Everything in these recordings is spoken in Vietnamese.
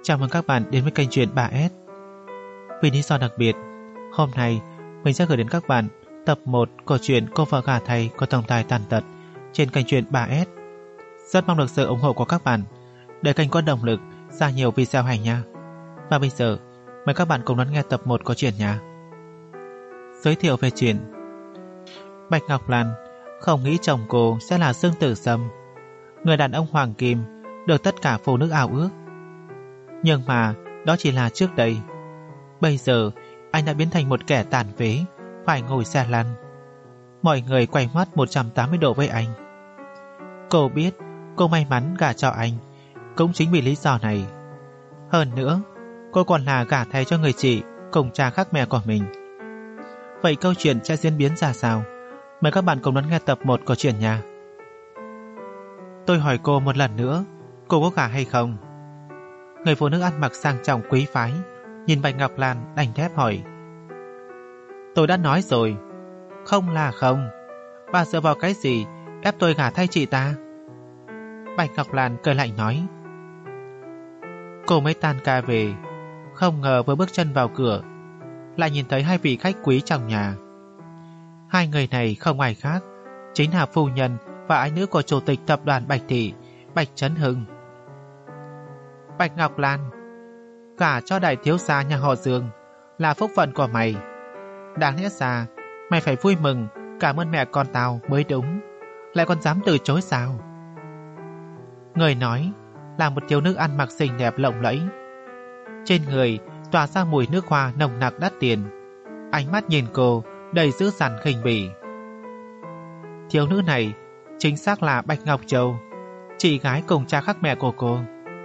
Chào mừng các bạn đến với kênh truyện 3S. Vì lý do đặc biệt, hôm nay mình sẽ gửi đến các bạn tập 1 của truyện Cô vợ gả thầy có tổng tài tàn tật trên kênh truyện 3S. Rất mong được sự ủng hộ của các bạn để kênh có động lực ra nhiều video hay nha. Và bây giờ, mời các bạn cùng đón nghe tập 1 của truyện nha. Giới thiệu về truyện. Bạch Ngọc Lan không nghĩ chồng cô sẽ là Dương Tử Sâm, người đàn ông hoàng kim được tất cả phụ nữ ao ước. Nhưng mà đó chỉ là trước đây. Bây giờ anh đã biến thành một kẻ tàn phế, phải ngồi xe lăn. Mọi người quay mắt 180 độ với anh. Cô biết cô may mắn gả cho anh cũng chính vì lý do này. Hơn nữa, cô còn là gả thay cho người chị cùng cha khác mẹ của mình. Vậy câu chuyện sẽ diễn biến ra sao? Mời các bạn cùng đón nghe tập 1 của truyện nha. Tôi hỏi cô một lần nữa, cô có gả hay không? Người phụ nữ ăn mặc sang trọng quý phái nhìn Bạch Ngọc Lan đanh thép hỏi. Tôi đã nói rồi, không là không. Bà dựa vào cái gì ép tôi gả thay chị ta? Bạch Ngọc Lan cười lạnh nói. Cô mới tan ca về, không ngờ vừa bước chân vào cửa lại nhìn thấy hai vị khách quý trong nhà. Hai người này không ai khác, chính là phu nhân và ái nữ của chủ tịch tập đoàn Bạch Thị, Bạch Trấn Hưng. Bạch Ngọc Lan, gả cho đại thiếu gia nhà họ Dương là phúc phận của mày. Đáng lẽ ra mày phải vui mừng cảm ơn mẹ con tao mới đúng, lại còn dám từ chối sao? Người nói là một thiếu nữ ăn mặc xinh đẹp lộng lẫy, trên người tỏa ra mùi nước hoa nồng nặc đắt tiền. Ánh mắt nhìn cô đầy dữ dằn khinh bỉ. Thiếu nữ này chính xác là Bạch Ngọc Châu, chị gái cùng cha khác mẹ của cô.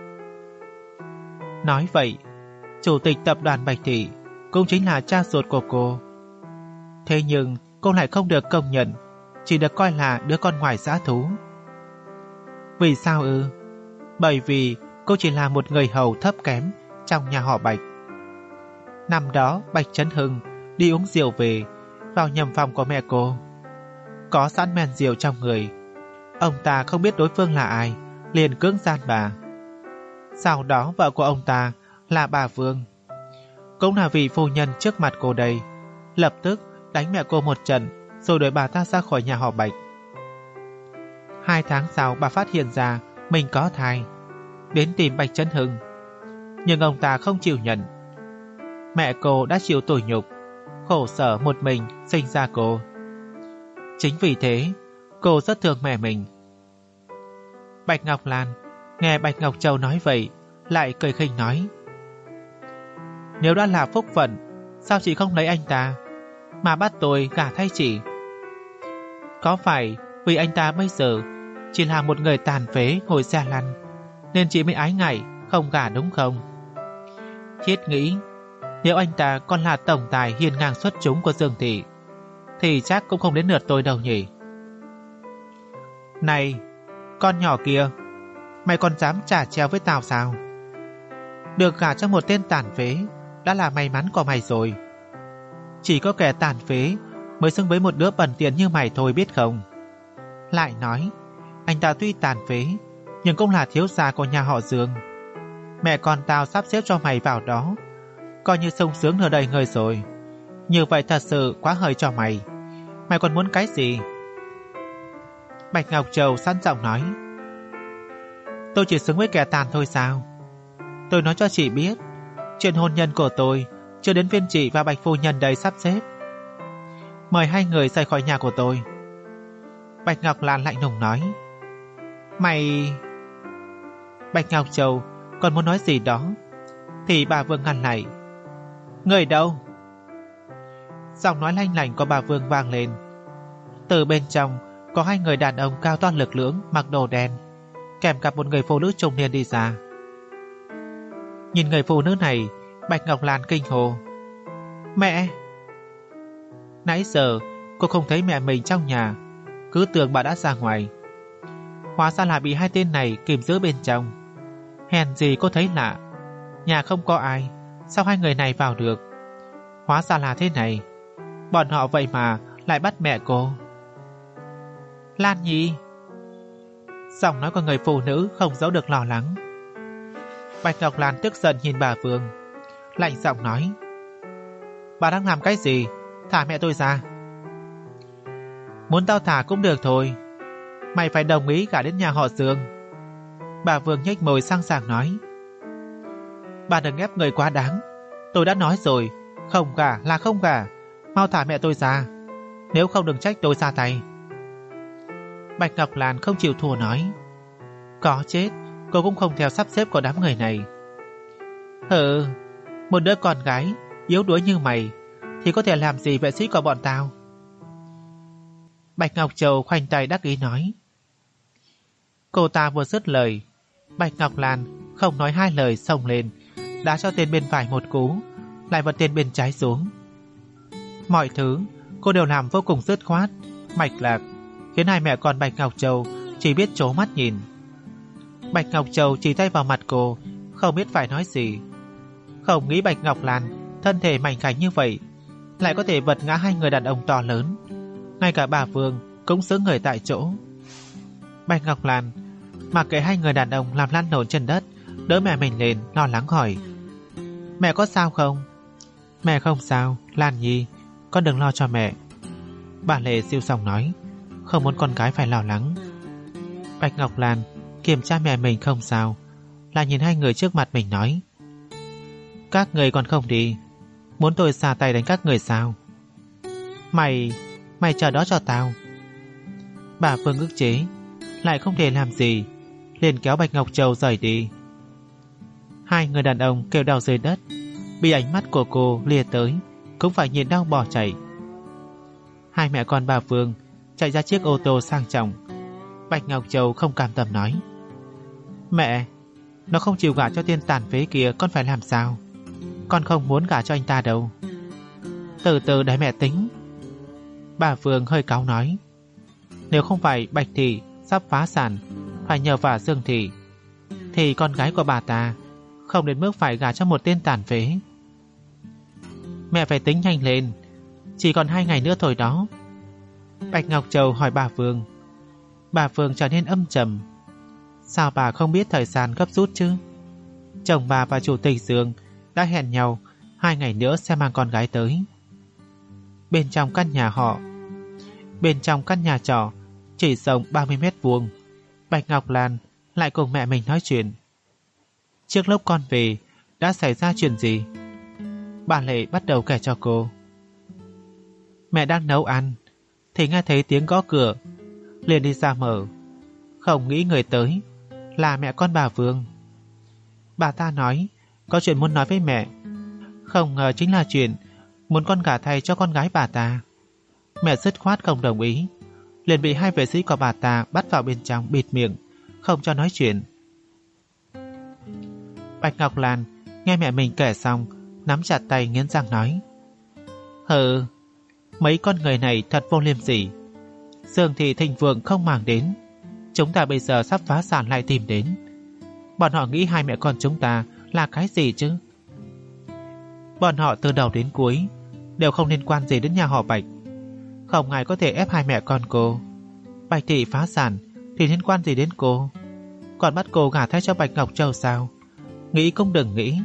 Nói vậy, chủ tịch tập đoàn Bạch Thị cũng chính là cha ruột của cô. Thế nhưng cô lại không được công nhận, chỉ được coi là đứa con ngoài dã thú. Vì sao ư? Bởi vì cô chỉ là một người hầu thấp kém trong nhà họ Bạch. Năm đó Bạch Trấn Hưng đi uống rượu về, vào nhầm phòng của mẹ cô. Có sẵn men rượu trong người, ông ta không biết đối phương là ai, liền cưỡng gian bà. Sau đó vợ của ông ta là bà Vương, cũng là vị phu nhân trước mặt cô đây, lập tức đánh mẹ cô một trận rồi đuổi bà ta ra khỏi nhà họ Bạch. 2 tháng sau bà phát hiện ra mình có thai, đến tìm Bạch Trấn Hưng, nhưng ông ta không chịu nhận. Mẹ cô đã chịu tủi nhục, khổ sở một mình sinh ra cô. Chính vì thế cô rất thương mẹ mình. Bạch Ngọc Lan nghe Bạch Ngọc Châu nói vậy, lại cười khinh nói. Nếu đã là phúc phận, sao chị không lấy anh ta mà bắt tôi gả thay chị? Có phải vì anh ta bây giờ chỉ là một người tàn phế ngồi xe lăn nên chị mới ái ngại không gả đúng không? Thiết nghĩ nếu anh ta còn là tổng tài hiên ngang xuất chúng của Dương Thị thì chắc cũng không đến lượt tôi đâu nhỉ. Này, con nhỏ kia, mày còn dám trả treo với tao sao? Được gả cho một tên tàn phế đã là may mắn của mày rồi. Chỉ có kẻ tàn phế mới xứng với một đứa bẩn tiền như mày thôi biết không? Lại nói, anh ta tuy tàn phế nhưng cũng là thiếu gia của nhà họ Dương. Mẹ con tao sắp xếp cho mày vào đó, coi như sung sướng nửa đời người rồi. Như vậy thật sự quá hời cho mày. Mày còn muốn cái gì? Bạch Ngọc Châu sẵn giọng nói. Tôi chỉ xứng với kẻ tàn thôi sao? Tôi nói cho chị biết, chuyện hôn nhân của tôi chưa đến phiên chị và Bạch phu nhân đây sắp xếp. Mời hai người rời khỏi nhà của tôi. Bạch Ngọc Lan lạnh lùng nói. Mày... Bạch Ngọc Châu còn muốn nói gì đó thì bà Vương ngăn lại. Người đâu? Giọng nói lanh lảnh của bà Vương vang lên. Từ bên trong có 2 người đàn ông cao to lực lưỡng mặc đồ đen, kèm cặp một người phụ nữ trung niên đi ra. Nhìn người phụ nữ này, Bạch Ngọc Lan kinh hô. Mẹ! Nãy giờ cô không thấy mẹ mình trong nhà, cứ tưởng bà đã ra ngoài. Hóa ra là bị 2 tên này kìm giữ bên trong. Hèn gì cô thấy lạ, nhà không có ai, sao 2 người này vào được? Hóa ra là thế này, bọn họ vậy mà lại bắt mẹ cô. Lan Nhi! Giọng nói của người phụ nữ không giấu được lo lắng. Bạch Ngọc Lan tức giận nhìn bà Vương, lạnh giọng nói: Bà đang làm cái gì? Thả mẹ tôi ra. Muốn tao thả cũng được thôi, mày phải đồng ý gả đến nhà họ Dương. Bà Vương nhếch môi sang sảng nói: Bà đừng ép người quá đáng. Tôi đã nói rồi, không gả là không gả. Mau thả mẹ tôi ra, nếu không đừng trách tôi ra tay. Bạch Ngọc Lan không chịu thua nói: Có chết cô cũng không theo sắp xếp của đám người này. Một đứa con gái yếu đuối như mày thì có thể làm gì vệ sĩ của bọn tao? Bạch Ngọc Châu khoanh tay đắc ý nói. Cô ta vừa dứt lời, Bạch Ngọc Lan không nói hai lời xông lên, đá cho tên bên phải một cú, lại vật tên bên trái xuống. Mọi thứ cô đều làm vô cùng dứt khoát, mạch lạc, khiến hai mẹ con Bạch Ngọc Châu chỉ biết trố mắt nhìn. Bạch Ngọc Châu chỉ tay vào mặt cô, không biết phải nói gì. Không nghĩ Bạch Ngọc Lan thân thể mảnh khảnh như vậy lại có thể vật ngã hai người đàn ông to lớn. Ngay cả bà Vương cũng sững người tại chỗ. Bạch Ngọc Lan mặc kệ hai người đàn ông làm lăn lộn trên đất, đỡ mẹ mình lên, lo lắng hỏi: Mẹ có sao không? Mẹ không sao, Lan Nhi, con đừng lo cho mẹ. Bà Lệ siêu sòng nói, không muốn con gái phải lo lắng. Bạch Ngọc Lan kiểm tra mẹ mình không sao, lại nhìn hai người trước mặt mình nói: Các người còn không đi, muốn tôi xả tay đánh các người sao? Mày chờ đó cho tao. Bà Phương ức chế, lại không thể làm gì, liền kéo Bạch Ngọc Châu rời đi. Hai người đàn ông kêu đau dưới đất, bị ánh mắt của cô lìa tới, cũng phải nhịn đau bỏ chạy. Hai mẹ con bà Phương chạy ra chiếc ô tô sang trọng. Bạch Ngọc Châu không cam tâm nói: Mẹ, nó không chịu gả cho tên tàn phế kia, con phải làm sao? Con không muốn gả cho anh ta đâu. Từ từ để mẹ tính. Bà Phương hơi cáu nói: Nếu không phải Bạch Thị sắp phá sản, phải nhờ vả Dương Thị, thì con gái của bà ta không đến mức phải gả cho một tên tàn phế. Mẹ phải tính nhanh lên, chỉ còn 2 ngày nữa thôi đó. Bạch Ngọc Châu hỏi bà Phương. Bà Phương trở nên âm trầm. Sao bà không biết thời gian gấp rút chứ? Chồng bà và chủ tịch Dương đã hẹn nhau 2 ngày nữa sẽ mang con gái tới. Bên trong căn nhà trọ chỉ rộng 30 mét vuông, Bạch Ngọc Lan lại cùng mẹ mình nói chuyện. Trước lúc con về đã xảy ra chuyện gì? Bà Lệ bắt đầu kể cho cô. Mẹ đang nấu ăn thì nghe thấy tiếng gõ cửa, liền đi ra mở. Không nghĩ người tới là mẹ con bà Vương. Bà ta nói có chuyện muốn nói với mẹ, không ngờ chính là chuyện muốn con gả thay cho con gái bà ta. Mẹ dứt khoát không đồng ý, liền bị 2 vệ sĩ của bà ta bắt vào bên trong bịt miệng, không cho nói chuyện. Bạch Ngọc Lan nghe mẹ mình kể xong, nắm chặt tay nghiến răng nói: Mấy con người này thật vô liêm sỉ. Dương Thị thịnh vượng không màng đến, chúng ta bây giờ sắp phá sản lại tìm đến. Bọn họ nghĩ hai mẹ con chúng ta là cái gì chứ? Bọn họ từ đầu đến cuối đều không liên quan gì đến nhà họ Bạch. Không ai có thể ép hai mẹ con cô. Bạch Thị phá sản thì liên quan gì đến cô? Còn bắt cô gả thay cho Bạch Ngọc Châu sao? Nghĩ cũng đừng nghĩ.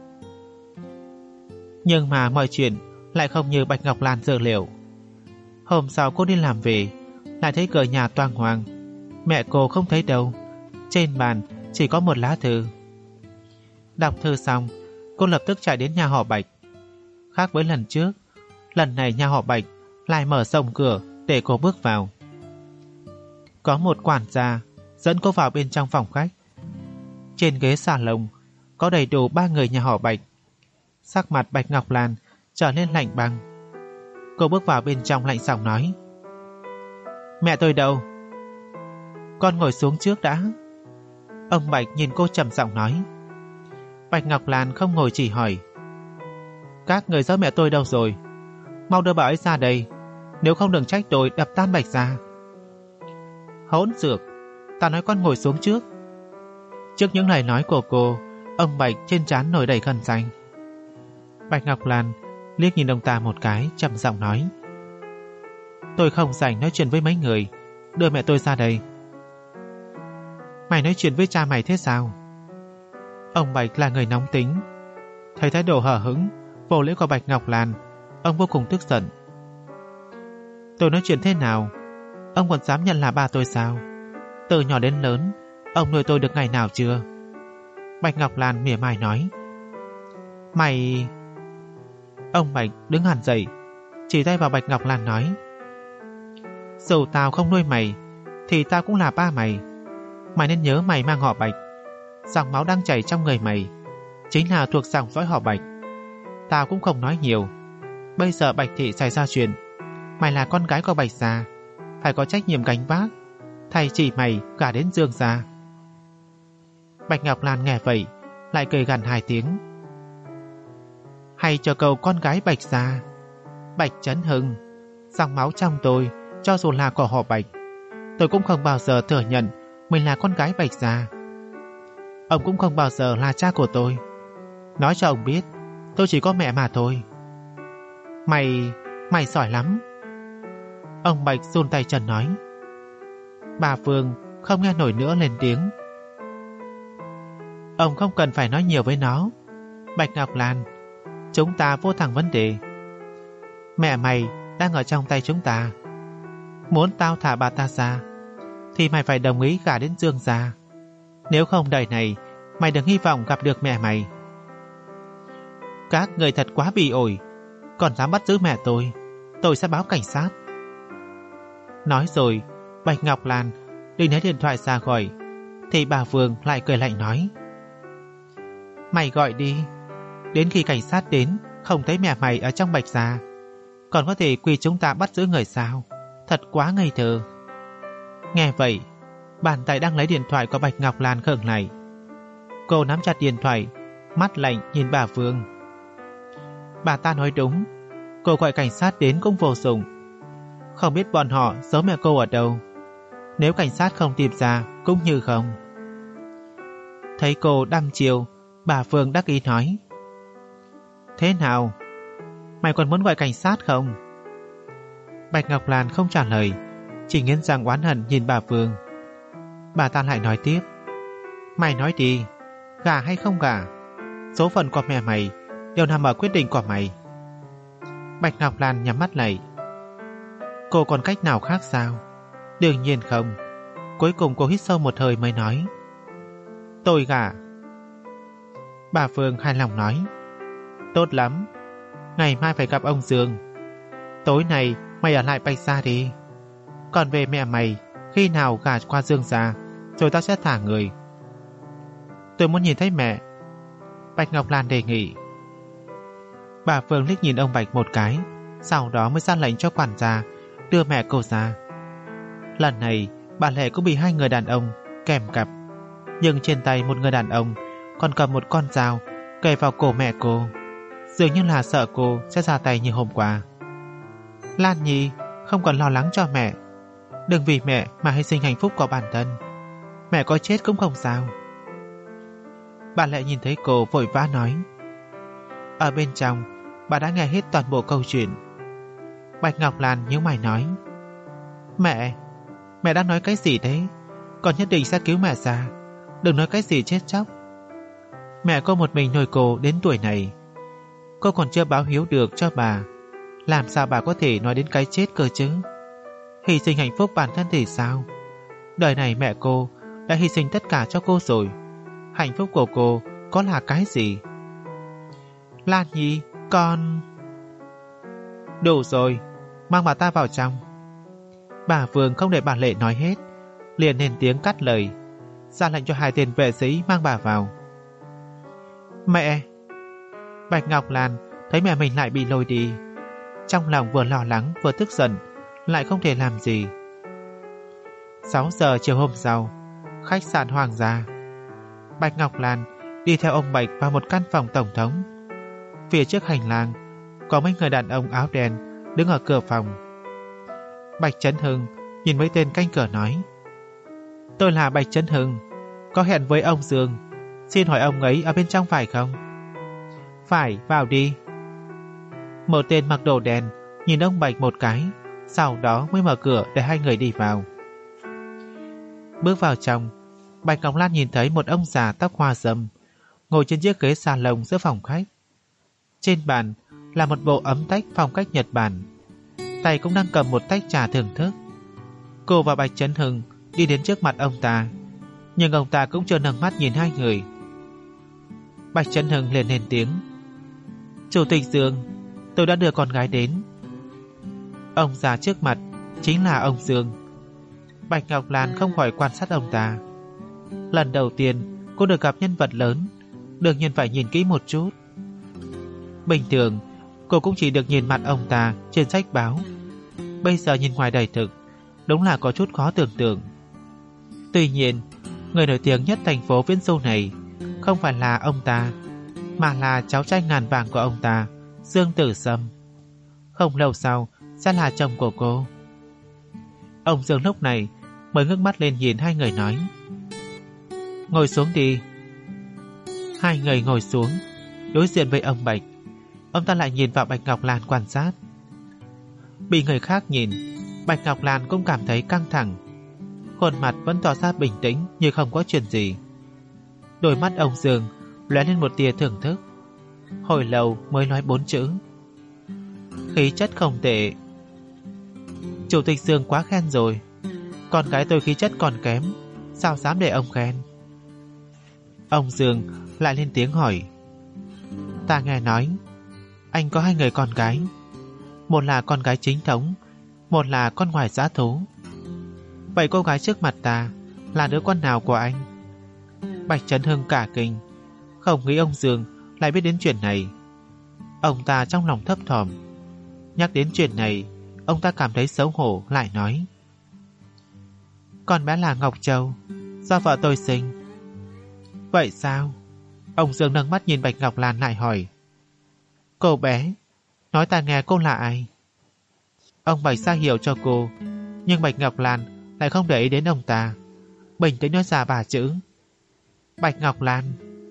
Nhưng mà mọi chuyện lại không như Bạch Ngọc Lan dự liệu. Hôm sau cô đi làm về, lại thấy cửa nhà toang hoang. Mẹ cô không thấy đâu. Trên bàn chỉ có một lá thư. Đọc thư xong, cô lập tức chạy đến nhà họ Bạch. Khác với lần trước, lần này nhà họ Bạch lại mở rộng cửa để cô bước vào. Có một quản gia dẫn cô vào bên trong phòng khách. Trên ghế salon có đầy đủ 3 người nhà họ Bạch. Sắc mặt Bạch Ngọc Lan trở nên lạnh băng. Cô bước vào bên trong lạnh giọng nói: Mẹ tôi đâu? Con ngồi xuống trước đã. Ông Bạch nhìn cô trầm giọng nói. Bạch Ngọc Lan không ngồi chỉ hỏi: Các người giấu mẹ tôi đâu rồi? Mau đưa bà ấy ra đây, nếu không đừng trách tôi đập tan Bạch ra. Hỗn xược, ta nói con ngồi xuống trước. Trước những lời nói của cô, ông Bạch trên trán nổi đầy gân xanh. Bạch Ngọc Lan liếc nhìn ông ta một cái, trầm giọng nói: Tôi không rảnh nói chuyện với mấy người, đưa mẹ tôi ra đây. Mày nói chuyện với cha mày thế sao? Ông Bạch là người nóng tính. Thấy thái độ hở hững, vô lễ của Bạch Ngọc Lan, ông vô cùng tức giận. Tôi nói chuyện thế nào? Ông còn dám nhận là ba tôi sao? Từ nhỏ đến lớn, ông nuôi tôi được ngày nào chưa? Bạch Ngọc Lan mỉa mai nói. Mày... Ông Bạch đứng hẳn dậy, chỉ tay vào Bạch Ngọc Lan nói. Dù tao không nuôi mày, thì tao cũng là ba mày. Mày nên nhớ mày mang họ Bạch. Dòng máu đang chảy trong người mày chính là thuộc dòng dõi họ Bạch. Tao cũng không nói nhiều. Bây giờ Bạch thị xảy ra chuyện, mày là con gái của Bạch gia, phải có trách nhiệm gánh vác, thay chỉ mày cả đến Dương gia. Bạch Ngọc Lan nghe vậy lại cười gằn 2 tiếng. Hay cho cậu con gái Bạch gia. Bạch Chấn Hưng, dòng máu trong tôi, cho dù là của họ Bạch, tôi cũng không bao giờ thừa nhận mình là con gái Bạch gia. Ông cũng không bao giờ là cha của tôi. Nói cho ông biết, tôi chỉ có mẹ mà thôi. Mày giỏi lắm. Ông Bạch run tay chân nói. Bà Phương không nghe nổi nữa lên tiếng. Ông không cần phải nói nhiều với nó. Bạch Ngọc Lan, chúng ta vô thẳng vấn đề. Mẹ mày đang ở trong tay chúng ta. Muốn tao thả bà ta ra, thì mày phải đồng ý gả đến Dương gia. Nếu không đời này mày đừng hy vọng gặp được mẹ mày. Các người thật quá bỉ ổi, còn dám bắt giữ mẹ tôi sẽ báo cảnh sát. Nói rồi, Bạch Ngọc Lan định lấy điện thoại ra gọi, thì bà Phương lại cười lạnh nói. Mày gọi đi. Đến khi cảnh sát đến, không thấy mẹ mày ở trong Bạch gia, còn có thể quy chúng ta bắt giữ người sao? Thật quá ngây thơ. Nghe vậy, bàn tay đang lấy điện thoại của Bạch Ngọc Lan khựng lại. Cô nắm chặt điện thoại, mắt lạnh nhìn bà Phương. Bà ta nói đúng, cô gọi cảnh sát đến cũng vô dụng. Không biết bọn họ giấu mẹ cô ở đâu. Nếu cảnh sát không tìm ra cũng như không. Thấy cô đăm chiêu, bà Phương đắc ý nói. Thế nào? Mày còn muốn gọi cảnh sát không? Bạch Ngọc Lan không trả lời, chỉ nghiến răng oán hận nhìn bà Phương. Bà ta lại nói tiếp. Mày nói đi, gả hay không gả, số phận của mẹ mày đều nằm ở quyết định của mày. Bạch Ngọc Lan nhắm mắt lại. Cô còn cách nào khác sao? Đương nhiên không. Cuối cùng cô hít sâu một hơi mới nói. Tôi gả. Bà Phương hài lòng nói. Tốt lắm, ngày mai phải gặp ông Dương. Tối nay mày ở lại Bạch gia đi. Còn về mẹ mày, khi nào gả qua Dương gia, rồi ta sẽ thả người. Tôi muốn nhìn thấy mẹ. Bạch Ngọc Lan đề nghị. Bà Phương liếc nhìn ông Bạch một cái, sau đó mới ra lệnh cho quản gia đưa mẹ cô ra. Lần này bà Lệ cũng bị 2 người đàn ông kèm cặp, nhưng trên tay một người đàn ông còn cầm một con dao kề vào cổ mẹ cô, dường như là sợ cô sẽ ra tay như hôm qua. Lan Nhi, không cần lo lắng cho mẹ. Đừng vì mẹ mà hy sinh hạnh phúc của bản thân. Mẹ có chết cũng không sao. Bà Lệ nhìn thấy cô vội vã nói. Ở bên trong, bà đã nghe hết toàn bộ câu chuyện. Bạch Ngọc Lan nhíu mày nói. Mẹ đã nói cái gì thế? Con nhất định sẽ cứu mẹ ra. Đừng nói cái gì chết chóc. Mẹ có một mình nuôi cô đến tuổi này. Cô còn chưa báo hiếu được cho bà. Làm sao bà có thể nói đến cái chết cơ chứ? Hy sinh hạnh phúc bản thân thì sao? Đời này mẹ cô đã hy sinh tất cả cho cô rồi. Hạnh phúc của cô có là cái gì? Lan Nhi, con... Đủ rồi, mang bà ta vào trong. Bà Phương không để bà Lệ nói hết, liền lên tiếng cắt lời, ra lệnh cho 2 tên vệ sĩ mang bà vào. Mẹ! Bạch Ngọc Lan thấy mẹ mình lại bị lôi đi, trong lòng vừa lo lắng vừa tức giận, lại không thể làm gì. 6 giờ chiều hôm sau, khách sạn Hoàng gia. Bạch Ngọc Lan đi theo ông Bạch vào một căn phòng tổng thống. Phía trước hành lang có mấy người đàn ông áo đen đứng ở cửa phòng. Bạch Chấn Hưng nhìn mấy tên canh cửa nói. Tôi là Bạch Chấn Hưng, có hẹn với ông Dương, xin hỏi ông ấy ở bên trong phải không? Phải, vào đi. Một tên mặc đồ đen nhìn ông Bạch một cái, sau đó mới mở cửa để 2 người đi vào. Bước vào trong, Bạch Ngọc Lan nhìn thấy một ông già tóc hoa râm ngồi trên chiếc ghế salon giữa phòng khách. Trên bàn là một bộ ấm tách phong cách Nhật Bản, tay cũng đang cầm một tách trà thưởng thức. Cô và Bạch Chấn Hưng đi đến trước mặt ông ta, nhưng ông ta cũng chưa nâng mắt nhìn hai người. Bạch Chấn Hưng liền lên tiếng: "Chủ tịch Dương, tôi đã đưa con gái đến." Ông già trước mặt chính là ông Dương. Bạch Ngọc Lan không khỏi quan sát ông ta. Lần đầu tiên cô được gặp nhân vật lớn, đương nhiên phải nhìn kỹ một chút. Bình thường cô cũng chỉ được nhìn mặt ông ta trên sách báo, bây giờ nhìn ngoài đời thực, đúng là có chút khó tưởng tượng. Tuy nhiên, người nổi tiếng nhất thành phố Viễn Du này không phải là ông ta, mà là cháu trai ngàn vàng của ông ta, Dương Tử Sâm. Không lâu sau sẽ là chồng của cô. Ông Dương lúc này mới ngước mắt lên nhìn hai người nói: "Ngồi xuống đi." Hai người ngồi xuống, đối diện với ông Bạch. Ông ta lại nhìn vào Bạch Ngọc Lan quan sát. Bị người khác nhìn, Bạch Ngọc Lan cũng cảm thấy căng thẳng. Khuôn mặt vẫn tỏ ra bình tĩnh như không có chuyện gì. Đôi mắt ông Dương lóe lên một tia thưởng thức. Hồi lâu mới nói 4 chữ: "Khí chất không tệ." Chủ tịch Dương quá khen rồi. Con gái tôi khí chất còn kém, sao dám để ông khen? Ông Dương lại lên tiếng hỏi: "Ta nghe nói anh có 2 người con gái, một là con gái chính thống, một là con ngoài dã thú. Vậy cô gái trước mặt ta là đứa con nào của anh?" Bạch Chấn Hưng cả kinh, không nghĩ ông Dương lại biết đến chuyện này. Ông ta trong lòng thấp thỏm. Nhắc đến chuyện này, ông ta cảm thấy xấu hổ, lại nói: "Con bé là Ngọc Châu, do vợ tôi sinh." "Vậy sao?" Ông Dương nâng mắt nhìn Bạch Ngọc Lan lại hỏi: "Cô bé, nói ta nghe cô là ai?" Ông Bạch ra hiểu cho cô, nhưng Bạch Ngọc Lan lại không để ý đến ông ta, bình tĩnh nói ra 3 chữ: "Bạch Ngọc Lan."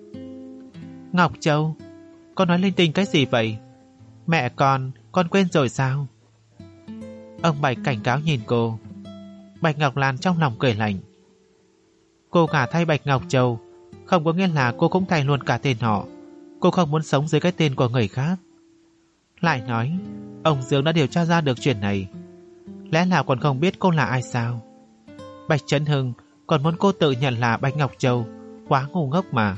"Ngọc Châu, con nói linh tinh cái gì vậy? Mẹ con quên rồi sao?" Ông Bạch cảnh cáo nhìn cô. Bạch Ngọc Lan trong lòng cười lạnh. Cô gả thay Bạch Ngọc Châu không có nghĩa là cô cũng thay luôn cả tên họ. Cô không muốn sống dưới cái tên của người khác. Lại nói, ông Dương đã điều tra ra được chuyện này, lẽ nào còn không biết cô là ai sao? Bạch Chấn Hưng còn muốn cô tự nhận là Bạch Ngọc Châu, quá ngu ngốc mà.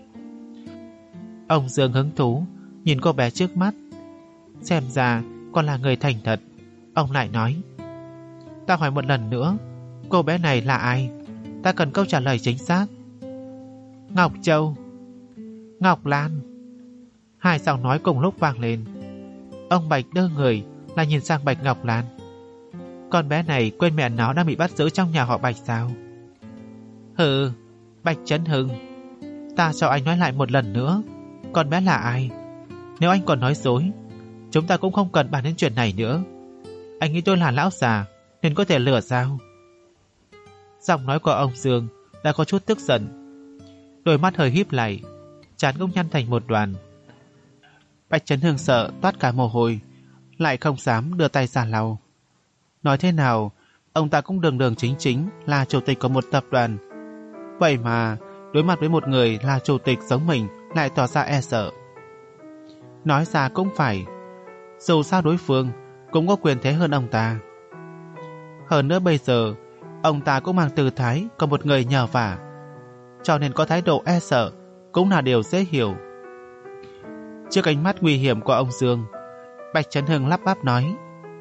Ông Dương hứng thú nhìn cô bé trước mắt, xem ra còn là người thành thật. Ông lại nói: "Ta hỏi một lần nữa, cô bé này là ai? Ta cần câu trả lời chính xác." "Ngọc Châu." "Ngọc Lan." Hai giọng nói cùng lúc vang lên. Ông Bạch đơ người là nhìn sang Bạch Ngọc Lan. Con bé này quên mẹ nó đang bị bắt giữ trong nhà họ Bạch sao? "Hừ, Bạch Chấn Hưng, ta cho anh nói lại một lần nữa, con bé là ai? Nếu anh còn nói dối, chúng ta cũng không cần bàn đến chuyện này nữa. Anh nghĩ tôi là lão già nên có thể lừa sao?" Giọng nói của ông Dương đã có chút tức giận. Đôi mắt hơi híp lại, trán cũng nhăn thành một đoàn. Bạch Chấn Hưng sợ toát cả mồ hôi, lại không dám đưa tay ra lau. Nói thế nào, ông ta cũng đường đường chính chính là chủ tịch của một tập đoàn. Vậy mà đối mặt với một người là chủ tịch giống mình lại tỏ ra e sợ. Nói ra cũng phải, dù sao đối phương cũng có quyền thế hơn ông ta. Hơn nữa bây giờ ông ta cũng mang tư thái của một người nhờ vả, cho nên có thái độ e sợ cũng là điều dễ hiểu. Trước ánh mắt nguy hiểm của ông Dương, Bạch Chấn Hưng lắp bắp nói: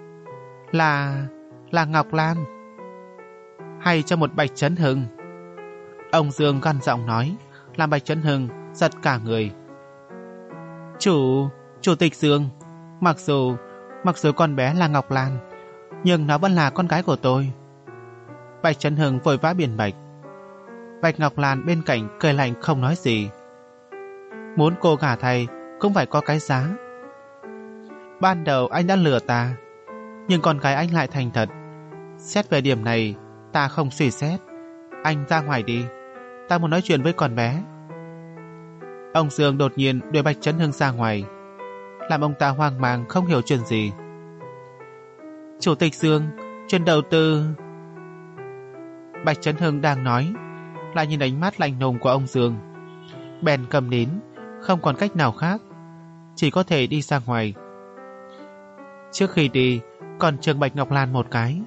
Là Ngọc Lan." "Hay cho một Bạch Chấn Hưng." Ông Dương gằn giọng nói, làm Bạch Chấn Hưng giật cả người. Chủ tịch Dương, mặc dù con bé là Ngọc Lan, nhưng nó vẫn là con gái của tôi." Bạch Chấn Hưng vội vã biện bạch. Bạch Ngọc Lan bên cạnh cười lạnh không nói gì. Muốn cô gả thay cũng phải có cái giá. Ban đầu anh đã lừa ta, nhưng con gái anh lại thành thật. Xét về điểm này, ta không suy xét. Anh ra ngoài đi, ta muốn nói chuyện với con bé. Ông Dương đột nhiên đuổi Bạch Chấn Hưng ra ngoài, làm ông ta hoang mang không hiểu chuyện gì. "Chủ tịch Dương, chuyện đầu tư..." Bạch Chấn Hưng đang nói, lại nhìn ánh mắt lạnh lùng của ông Dương. bèn cầm nín, không còn cách nào khác, chỉ có thể đi ra ngoài. Trước khi đi, còn chừng Bạch Ngọc Lan một cái.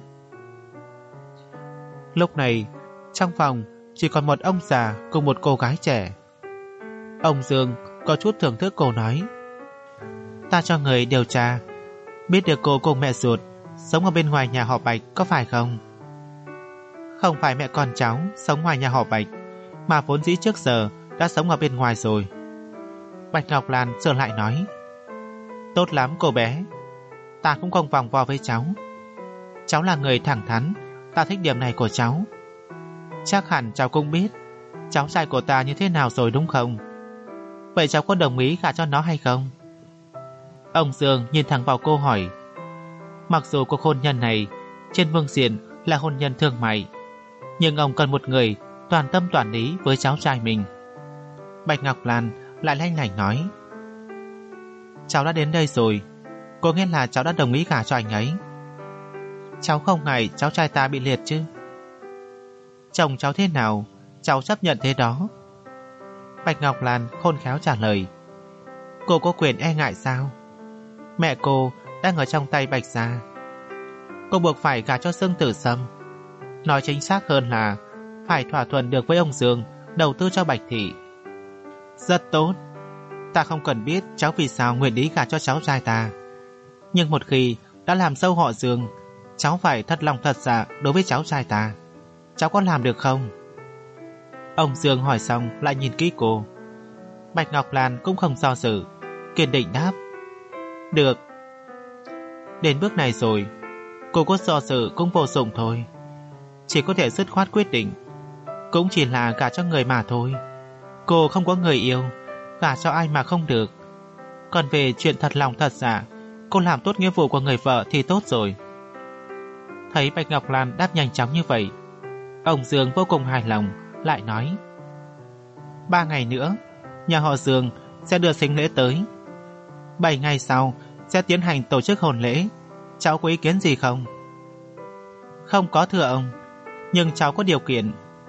Lúc này, trong phòng chỉ còn một ông già cùng một cô gái trẻ. Ông Dương có chút thưởng thức cô nói: "Ta cho người điều tra, biết được cô cùng mẹ ruột sống ở bên ngoài nhà họ Bạch có phải không?" "Không phải mẹ con cháu sống ngoài nhà họ Bạch, mà vốn dĩ trước giờ đã sống ở bên ngoài rồi." Bạch Ngọc Lan sửa lại nói: "Tốt lắm cô bé, ta cũng không vòng vo với cháu. Cháu là người thẳng thắn, ta thích điểm này của cháu. Chắc hẳn cháu cũng biết cháu trai của ta như thế nào rồi đúng không? Vậy cháu có đồng ý gả cho nó hay không?" Ông Dương nhìn thẳng vào cô hỏi. Mặc dù cuộc hôn nhân này trên phương diện là hôn nhân thương mại, nhưng ông cần một người toàn tâm toàn ý với cháu trai mình. Bạch Ngọc Lan lại lanh lảnh nói: "Cháu đã đến đây rồi, có nghĩa là cháu đã đồng ý gả cho anh ấy. Cháu không ngại cháu trai ta bị liệt chứ? Chồng cháu thế nào, cháu chấp nhận thế đó." Bạch Ngọc Lan khôn khéo trả lời: "Cô có quyền e ngại sao? Mẹ cô đang ở trong tay Bạch gia. Cô buộc phải gả cho Dương Tử Sâm. Nói chính xác hơn là phải thỏa thuận được với ông Dương đầu tư cho Bạch thị." "Rất tốt, ta không cần biết cháu vì sao nguyện ý gả cho cháu trai ta. Nhưng một khi đã làm dâu họ Dương, cháu phải thật lòng thật dạ đối với cháu trai ta. Cháu có làm được không?" Ông Dương hỏi xong lại nhìn kỹ cô. Bạch Ngọc Lan cũng không do dự, kiên định đáp: "Được." Đến bước này rồi, cô có do dự cũng vô dụng thôi. Chỉ có thể dứt khoát quyết định, cũng chỉ là gả cho người mà thôi. Cô không có người yêu, gả cho ai mà không được. Còn về chuyện thật lòng thật dạ, cô làm tốt nghĩa vụ của người vợ thì tốt rồi. Thấy Bạch Ngọc Lan đáp nhanh chóng như vậy, ông Dương vô cùng hài lòng, lại nói: 3 ngày nữa, nhà họ Dương sẽ đưa sính lễ tới. 7 ngày sau sẽ tiến hành tổ chức hôn lễ. Cháu có ý kiến gì không?" "Không có thưa ông, nhưng cháu có điều kiện.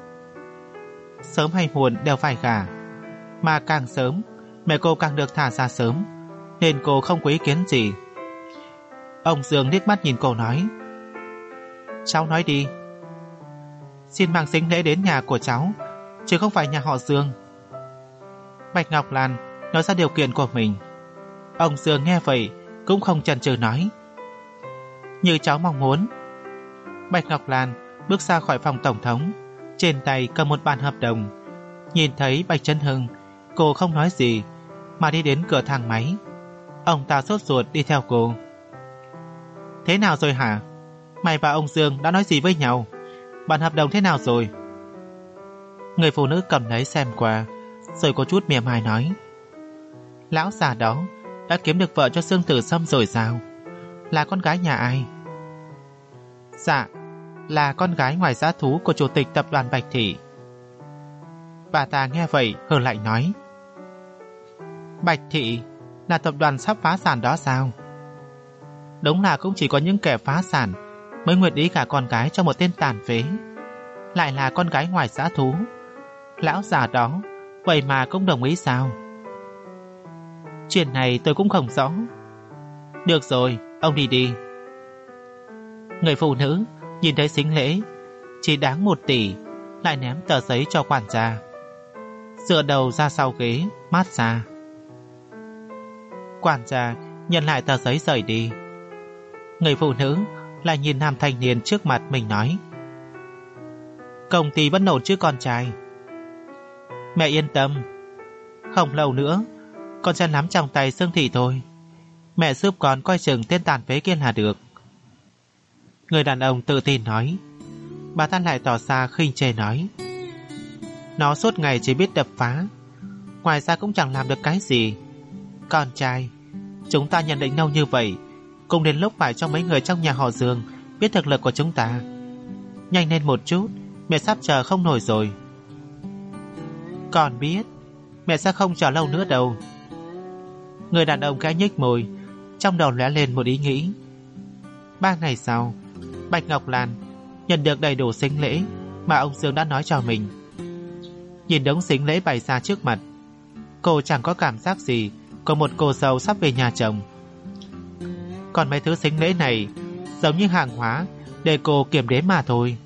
Sớm hay muộn đều phải gả, mà càng sớm mẹ cô càng được thả ra sớm, nên cô không có ý kiến gì." Ông Dương liếc mắt nhìn cô nói: "Cháu nói đi." "Xin mang sính lễ đến nhà của cháu, chứ không phải nhà họ Dương." Bạch Ngọc Lan nói ra điều kiện của mình. Ông Dương nghe vậy cũng không chần chừ nói: "Như cháu mong muốn." Bạch Ngọc Lan bước ra khỏi phòng tổng thống, trên tay cầm một bản hợp đồng. Nhìn thấy Bạch Chấn Hưng, cô không nói gì mà đi đến cửa thang máy. Ông ta sốt ruột đi theo cô. "Thế nào rồi hả? Mày và ông Dương đã nói gì với nhau? Bản hợp đồng thế nào rồi?" Người phụ nữ cầm lấy xem qua, rồi có chút mỉa mai nói: "Lão già đó đã kiếm được vợ cho Dương Tử Sâm rồi sao? Là con gái nhà ai?" "Dạ, là con gái ngoài giá thú của chủ tịch tập đoàn Bạch thị." Bà ta nghe vậy hừ lạnh nói: "Bạch thị là tập đoàn sắp phá sản đó sao? Đúng là cũng chỉ có những kẻ phá sản mới nguyện ý gả con gái cho một tên tàn phế, lại là con gái ngoài giá thú. Lão già đó vậy mà cũng đồng ý sao? Chuyện này tôi cũng không rõ." "Được rồi, ông đi đi." Người phụ nữ nhìn thấy sính lễ chỉ đáng 1 tỷ, lại ném tờ giấy cho quản gia, dựa đầu ra sau ghế mát xa. Quản gia nhận lại tờ giấy rời đi. Người phụ nữ lại nhìn nam thanh niên trước mặt mình nói: "Công ty vẫn ổn chứ con trai?" "Mẹ yên tâm, không lâu nữa con sẽ nắm trong tay Dương thị thôi. Mẹ giúp con coi chừng tên tàn phế kia là được." Người đàn ông tự tin nói. Bà ta lại tỏ ra khinh chê nói: "Nó suốt ngày chỉ biết đập phá, ngoài ra cũng chẳng làm được cái gì. Con trai, chúng ta nhận định lâu như vậy, cũng đến lúc phải cho mấy người trong nhà họ Dương biết thực lực của chúng ta. Nhanh lên một chút, mẹ sắp chờ không nổi rồi." "Con biết, mẹ sẽ không chờ lâu nữa đâu." Người đàn ông khẽ nhếch môi, trong đầu lóe lên một ý nghĩ. 3 ngày sau, Bạch Ngọc Lan nhận được đầy đủ sính lễ mà ông Dương đã nói cho mình. Nhìn đống sính lễ bày ra trước mặt, cô chẳng có cảm giác gì của một cô dâu sắp về nhà chồng. Còn mấy thứ sính lễ này giống như hàng hóa để cô kiểm đếm mà thôi.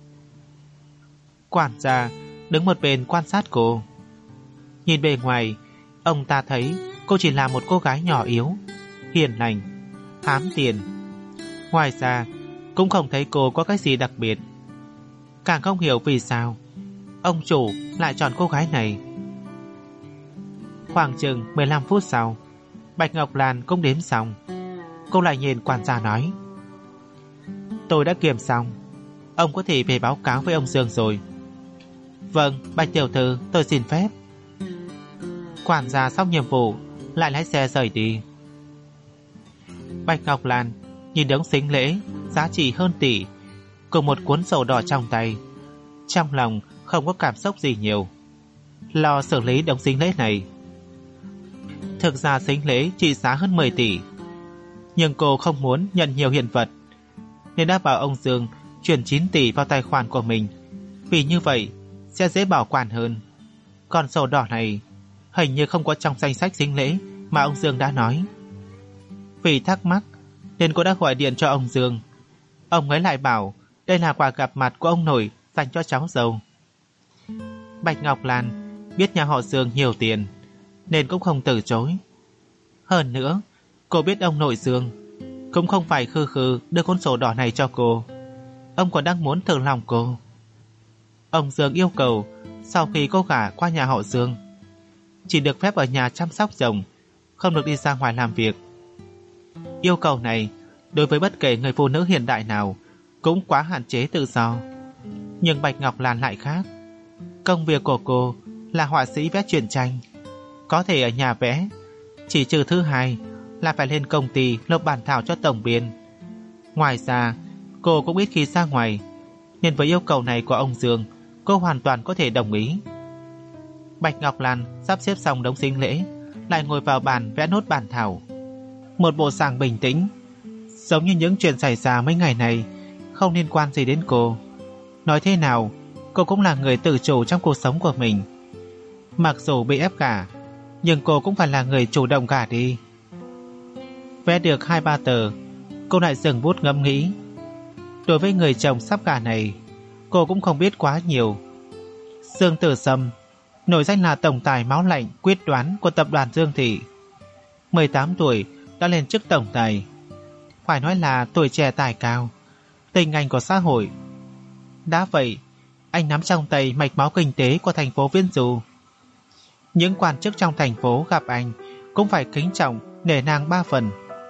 Quản gia đứng một bên quan sát cô. Nhìn bề ngoài, ông ta thấy cô chỉ là một cô gái nhỏ yếu, hiền lành, hám tiền. Ngoài ra cũng không thấy cô có cái gì đặc biệt. Càng không hiểu vì sao ông chủ lại chọn cô gái này. Khoảng chừng 15 phút sau, Bạch Ngọc Lan cũng đếm xong. Cô lại nhìn quản gia nói: tôi đã kiểm xong, ông có thể về báo cáo với ông Dương rồi. Vâng, Bạch tiểu thư, tôi xin phép. Quản gia xong nhiệm vụ lại lái xe rời đi. Bạch Ngọc Lan nhìn đống sính lễ giá trị hơn tỷ cùng một cuốn sổ đỏ trong tay, trong lòng không có cảm xúc gì nhiều, lo xử lý đống sính lễ này. Thực ra sính lễ trị giá hơn 10 tỷ, nhưng cô không muốn nhận nhiều hiện vật nên đã bảo ông Dương chuyển 9 tỷ vào tài khoản của mình, vì như vậy sẽ dễ bảo quản hơn. Còn sổ đỏ này hình như không có trong danh sách sính lễ mà ông Dương đã nói. Vì thắc mắc nên cô đã gọi điện cho ông Dương. Ông ấy lại bảo đây là quà gặp mặt của ông nội dành cho cháu dâu. Bạch Ngọc Lan biết nhà họ Dương nhiều tiền nên cũng không từ chối. Hơn nữa, cô biết ông nội Dương cũng không phải khư khư đưa cuốn sổ đỏ này cho cô. Ông còn đang muốn thử lòng cô. Ông Dương yêu cầu sau khi cô gả qua nhà họ Dương, chỉ được phép ở nhà chăm sóc chồng, không được đi ra ngoài làm việc. Yêu cầu này đối với bất kể người phụ nữ hiện đại nào cũng quá hạn chế tự do. Nhưng Bạch Ngọc Lan lại khác. Công việc của cô là họa sĩ vẽ truyện tranh, có thể ở nhà vẽ, chỉ trừ thứ hai là phải lên công ty nộp bản thảo cho tổng biên. Ngoài ra cô cũng ít khi ra ngoài, nên với yêu cầu này của ông Dương, cô hoàn toàn có thể đồng ý. Bạch Ngọc Lan sắp xếp xong đống sính lễ, lại ngồi vào bàn vẽ nốt bản thảo. Một bộ dạng bình tĩnh, giống như những chuyện xảy ra mấy ngày này không liên quan gì đến cô. Nói thế nào, cô cũng là người tự chủ trong cuộc sống của mình. Mặc dù bị ép gả, nhưng cô cũng phải là người chủ động gả đi. Vẽ được 2-3 tờ, cô lại dừng bút ngẫm nghĩ. Đối với người chồng sắp gả này, cô cũng không biết quá nhiều. Dương Tử Sâm nổi danh là tổng tài máu lạnh quyết đoán của tập đoàn Dương Thị. 18 tuổi đã lên chức tổng tài, phải nói là tuổi trẻ tài cao, tình anh của xã hội. Đã vậy, anh nắm trong tay mạch máu kinh tế của thành phố Viên Du. Những quan chức trong thành phố gặp anh cũng phải kính trọng nể nang 3 phần.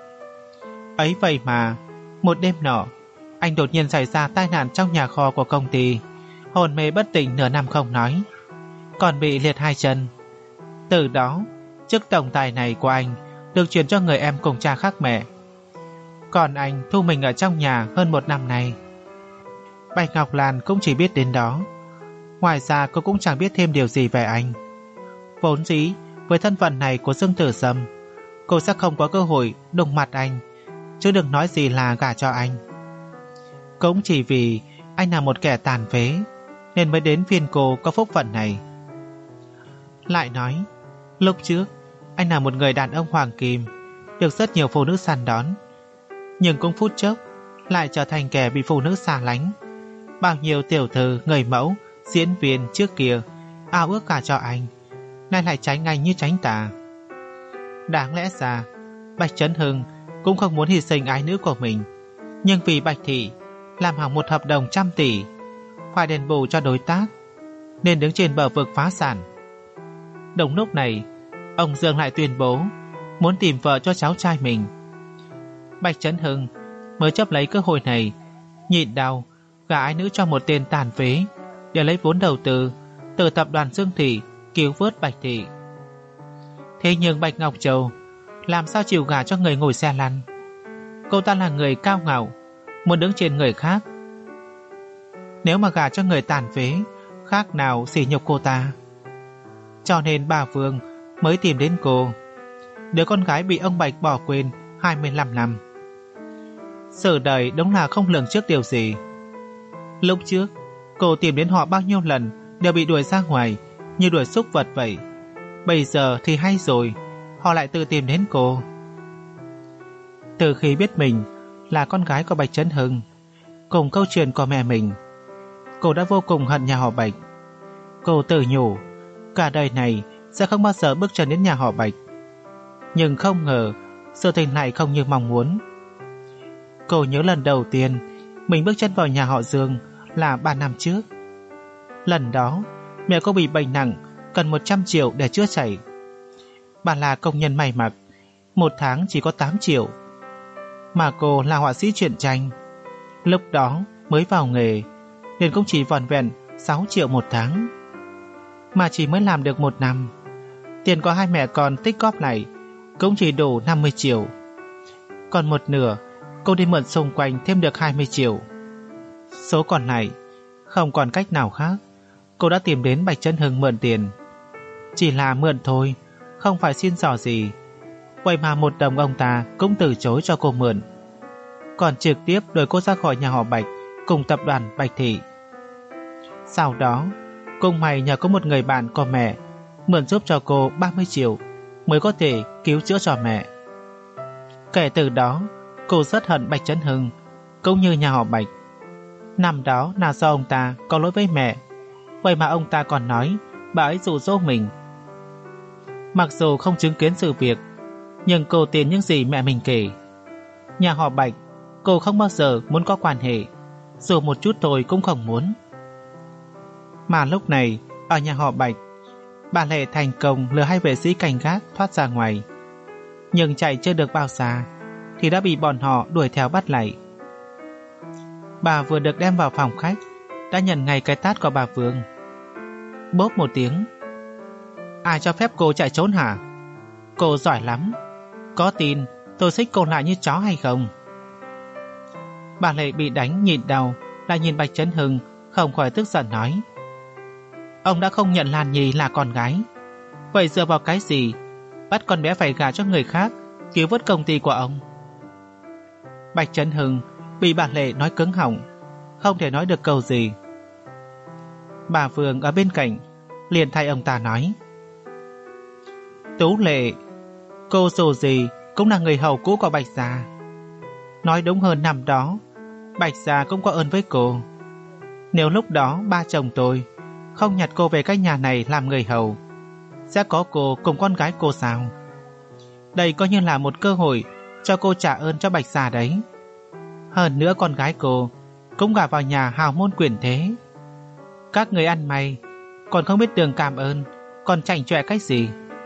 Ấy vậy mà một đêm nọ, anh đột nhiên xảy ra tai nạn trong nhà kho của công ty, hôn mê bất tỉnh nửa năm không nói, còn bị liệt 2 chân. Từ đó, chức tổng tài này của anh được chuyển cho người em cùng cha khác mẹ. Còn anh thu mình ở trong nhà hơn 1 năm nay. Bạch Ngọc Lan cũng chỉ biết đến đó. Ngoài ra cô cũng chẳng biết thêm điều gì về anh. Vốn dĩ với thân phận này của Dương Tử Sâm, cô sẽ không có cơ hội đụng mặt anh, chứ đừng nói gì là gả cho anh. Cũng chỉ vì anh là một kẻ tàn phế nên mới đến phiên cô có phúc phận này. Lại nói, lúc trước anh là một người đàn ông hoàng kim, được rất nhiều phụ nữ săn đón, nhưng cũng phút chốc lại trở thành kẻ bị phụ nữ xa lánh. Bao nhiêu tiểu thư, người mẫu, diễn viên trước kia ao ước cả cho anh, nay lại tránh anh như tránh tà. Đáng lẽ ra Bạch Trấn Hưng cũng không muốn hy sinh ái nữ của mình, nhưng vì Bạch Thị làm hỏng một hợp đồng 100 tỷ, phải đền bù cho đối tác, nên đứng trên bờ vực phá sản. Đúng lúc này, ông Dương lại tuyên bố muốn tìm vợ cho cháu trai mình. Bạch Trấn Hưng mới chấp lấy cơ hội này, nhịn đau gả ái nữ cho một tên tàn phế để lấy vốn đầu tư từ tập đoàn Dương Thị cứu vớt Bạch Thị. Thế nhưng Bạch Ngọc Châu làm sao chịu gả cho người ngồi xe lăn? Cô ta là người cao ngạo, muốn đứng trên người khác. Nếu mà gả cho người tàn phế, khác nào sỉ nhục cô ta. Cho nên bà Vương mới tìm đến cô, đứa con gái bị ông Bạch bỏ quên 25 năm. Sự đời đúng là không lường trước điều gì. Lúc trước cô tìm đến họ bao nhiêu lần đều bị đuổi ra ngoài như đuổi súc vật vậy. Bây giờ thì hay rồi, họ lại tự tìm đến cô. Từ khi biết mình là con gái của Bạch Chấn Hưng, cùng câu chuyện của mẹ mình, cô đã vô cùng hận nhà họ Bạch. Cô tự nhủ cả đời này sẽ không bao giờ bước chân đến nhà họ Bạch. Nhưng không ngờ sự tình này không như mong muốn. Cô nhớ lần đầu tiên mình bước chân vào nhà họ Dương là 3 năm trước. Lần đó mẹ cô bị bệnh nặng, cần 100 triệu để chữa chạy. Bà là công nhân may mặc, một tháng chỉ có 8 triệu. Mà cô là họa sĩ truyện tranh, lúc đó mới vào nghề nên cũng chỉ vỏn vẹn 6 triệu một tháng. Mà chỉ mới làm được 1 năm, tiền của hai mẹ con tích góp lại cũng chỉ đủ 50 triệu. Còn một nửa cô đi mượn xung quanh thêm được 20 triệu. Số còn lại không còn cách nào khác, cô đã tìm đến Bạch Chấn Hưng mượn tiền. Chỉ là mượn thôi, không phải xin xỏ gì. Vậy mà 1 đồng ông ta cũng từ chối cho cô mượn, còn trực tiếp đuổi cô ra khỏi nhà họ Bạch cùng tập đoàn Bạch Thị. Sau đó cùng mày nhờ có một người bạn của mẹ mượn giúp cho cô 30 triệu mới có thể cứu chữa cho mẹ. Kể từ đó cô rất hận Bạch Chấn Hưng cũng như nhà họ Bạch. Năm đó là do ông ta có lỗi với mẹ, vậy mà ông ta còn nói bà ấy dụ dỗ mình. Mặc dù không chứng kiến sự việc, nhưng cô tin những gì mẹ mình kể. Nhà họ Bạch cô không bao giờ muốn có quan hệ, dù một chút thôi cũng không muốn. Mà lúc này ở nhà họ Bạch, bà Lệ thành công lừa 2 vệ sĩ cảnh gác thoát ra ngoài. Nhưng chạy chưa được bao xa thì đã bị bọn họ đuổi theo bắt lại. Bà vừa được đem vào phòng khách đã nhận ngay cái tát của bà Vương. Bốp một tiếng. Ai cho phép cô chạy trốn hả? Cô giỏi lắm, có tin tôi xích cô lại như chó hay không? Bà Lệ bị đánh nhịn đau, lại nhìn Bạch Chấn Hưng, không khỏi tức giận nói: Ông đã không nhận Lan Nhi là con gái, vậy dựa vào cái gì bắt con bé phải gả cho người khác cứu vớt công ty của ông? Bạch Chấn Hưng bị bà Lệ nói cứng họng, không thể nói được câu gì. Bà Vương ở bên cạnh liền thay ông ta nói: Tú Lệ, cô dù gì cũng là người hầu cũ của Bạch gia. Nói đúng hơn, năm đó Bạch gia cũng có ơn với cô. Nếu lúc đó ba chồng tôi không nhặt cô về cái nhà này làm người hầu, sẽ có cô cùng con gái cô sao? Đây coi như là một cơ hội cho cô trả ơn cho Bạch gia đấy. Hơn nữa con gái cô cũng gả vào nhà hào môn quyền thế. Các người ăn mày còn không biết đường cảm ơn, còn chảnh chọe cái gì?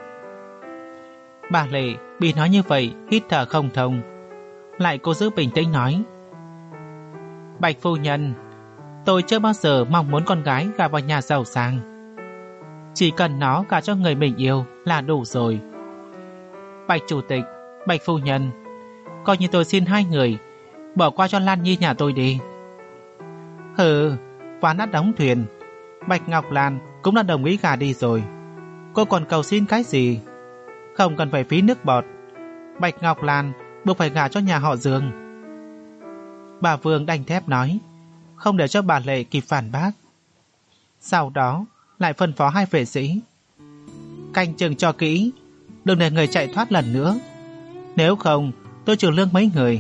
Bà Lệ bị nói như vậy hít thở không thông, lại cố giữ bình tĩnh nói: Bạch phu nhân, tôi chưa bao giờ mong muốn con gái gả vào nhà giàu sang. Chỉ cần nó gả cho người mình yêu là đủ rồi. Bạch chủ tịch, Bạch phu nhân, coi như tôi xin hai người bỏ qua cho Lan Nhi nhà tôi đi. Hừ, ván đã đóng thuyền, Bạch Ngọc Lan cũng đã đồng ý gả đi rồi, cô còn cầu xin cái gì? Không cần phải phí nước bọt, Bạch Ngọc Lan buộc phải gả cho nhà họ Dương. Bà Vương đanh thép nói, không để cho bà Lệ kịp phản bác. Sau đó lại phân phó 2 vệ sĩ: canh chừng cho kỹ, đừng để người chạy thoát lần nữa, nếu không tôi trừ lương mấy người.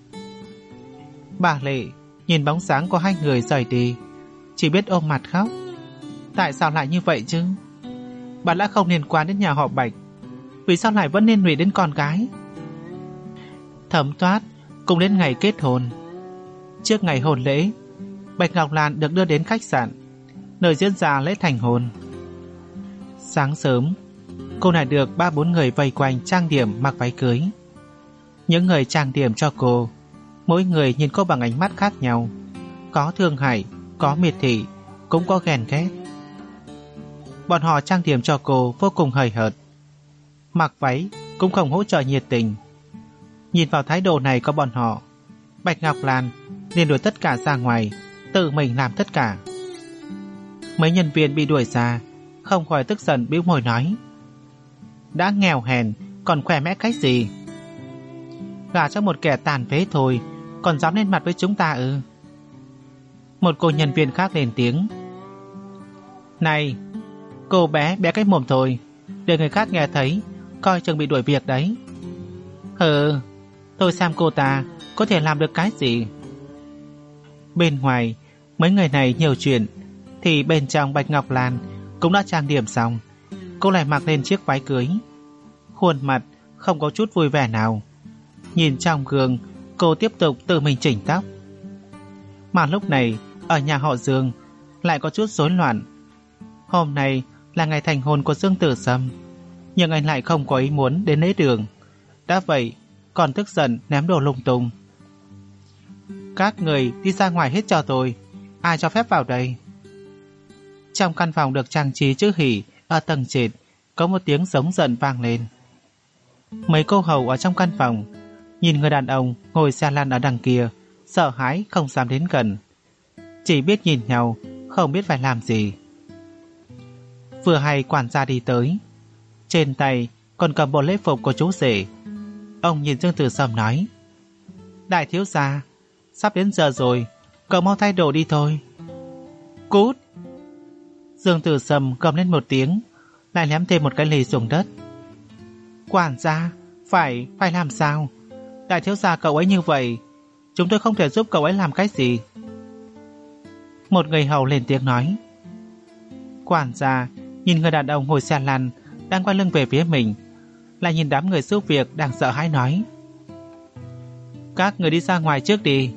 Bà Lệ nhìn bóng sáng của 2 người rời đi, chỉ biết ôm mặt khóc. Tại sao lại như vậy chứ? Bà đã không liên quan đến nhà họ Bạch, vì sao lại vẫn liên lụy đến con gái? Thấm thoát cùng đến ngày kết hôn. Trước ngày hôn lễ, Bạch Ngọc Lan được đưa đến khách sạn, nơi diễn ra lễ thành hôn. Sáng sớm, cô lại được 3-4 người vây quanh trang điểm mặc váy cưới. Những người trang điểm cho cô, mỗi người nhìn cô bằng ánh mắt khác nhau, có thương hại, có miệt thị, cũng có ghen ghét. Bọn họ trang điểm cho cô vô cùng hời hợt, mặc váy cũng không hỗ trợ nhiệt tình. Nhìn vào thái độ này của bọn họ, Bạch Ngọc Lan liền đuổi tất cả ra ngoài, tự mình làm tất cả. Mấy nhân viên bị đuổi ra không khỏi tức giận bĩu môi nói: đã nghèo hèn còn khoe mẽ cái gì? Gả cho một kẻ tàn phế thôi còn dám lên mặt với chúng ta ư? Một cô nhân viên khác lên tiếng: này, cô bé bé cái mồm thôi, để người khác nghe thấy, coi chừng bị đuổi việc đấy. Tôi xem cô ta có thể làm được cái gì. Bên ngoài mấy người này nhiều chuyện, thì bên trong Bạch Ngọc Lan cũng đã trang điểm xong. Cô lại mặc lên chiếc váy cưới, khuôn mặt không có chút vui vẻ nào. Nhìn trong gương, cô tiếp tục tự mình chỉnh tóc. Mà lúc này ở nhà họ Dương lại có chút rối loạn. Hôm nay là ngày thành hôn của Dương Tử Sâm, nhưng anh lại không có ý muốn đến lễ đường. Đã vậy còn tức giận ném đồ lung tung. Các người đi ra ngoài hết cho tôi, ai cho phép vào đây? Trong căn phòng được trang trí chữ hỉ ở tầng trệt, có một tiếng giống giận vang lên. Mấy cô hầu ở trong căn phòng nhìn người đàn ông ngồi xe lăn ở đằng kia, sợ hãi không dám đến gần, chỉ biết nhìn nhau, không biết phải làm gì. Vừa hay quản gia đi tới, trên tay còn cầm bộ lễ phục của chú rể. Ông nhìn Dương Tử Sâm nói: Đại thiếu gia, sắp đến giờ rồi, cậu mau thay đồ đi thôi. Cút! Dương Tử Sâm gầm lên một tiếng, lại ném thêm một cái lì xuống đất. Quản gia, phải làm sao? Đại thiếu gia cậu ấy như vậy, chúng tôi không thể giúp cậu ấy làm cái gì. Một người hầu lên tiếng nói. Quản gia nhìn người đàn ông ngồi xe lăn đang quay lưng về phía mình, lại nhìn đám người giúp việc đang sợ hãi nói: Các người đi ra ngoài trước đi.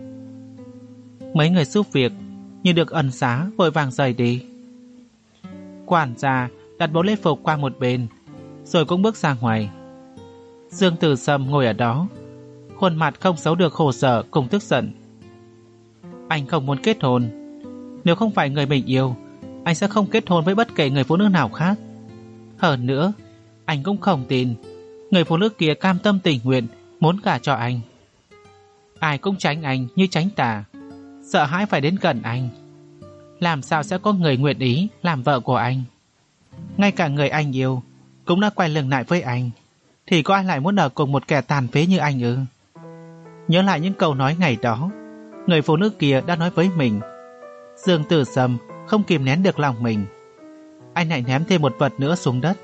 Mấy người giúp việc như được ân xá vội vàng rời đi. Quản gia đặt bộ lễ phục qua một bên, rồi cũng bước ra ngoài. Dương Tử Sâm ngồi ở đó, khuôn mặt không giấu được khổ sở cùng tức giận. Anh không muốn kết hôn. Nếu không phải người mình yêu, anh sẽ không kết hôn với bất kể người phụ nữ nào khác. Hơn nữa, anh cũng không tin người phụ nữ kia cam tâm tình nguyện muốn gả cho anh. Ai cũng tránh anh như tránh tà, sợ hãi phải đến gần anh. Làm sao sẽ có người nguyện ý làm vợ của anh? Ngay cả người anh yêu cũng đã quay lưng lại với anh, thì có ai lại muốn ở cùng một kẻ tàn phế như anh ư? Nhớ lại những câu nói ngày đó người phụ nữ kia đã nói với mình, Dương Tử Sâm không kìm nén được lòng mình. Anh lại ném thêm một vật nữa xuống đất.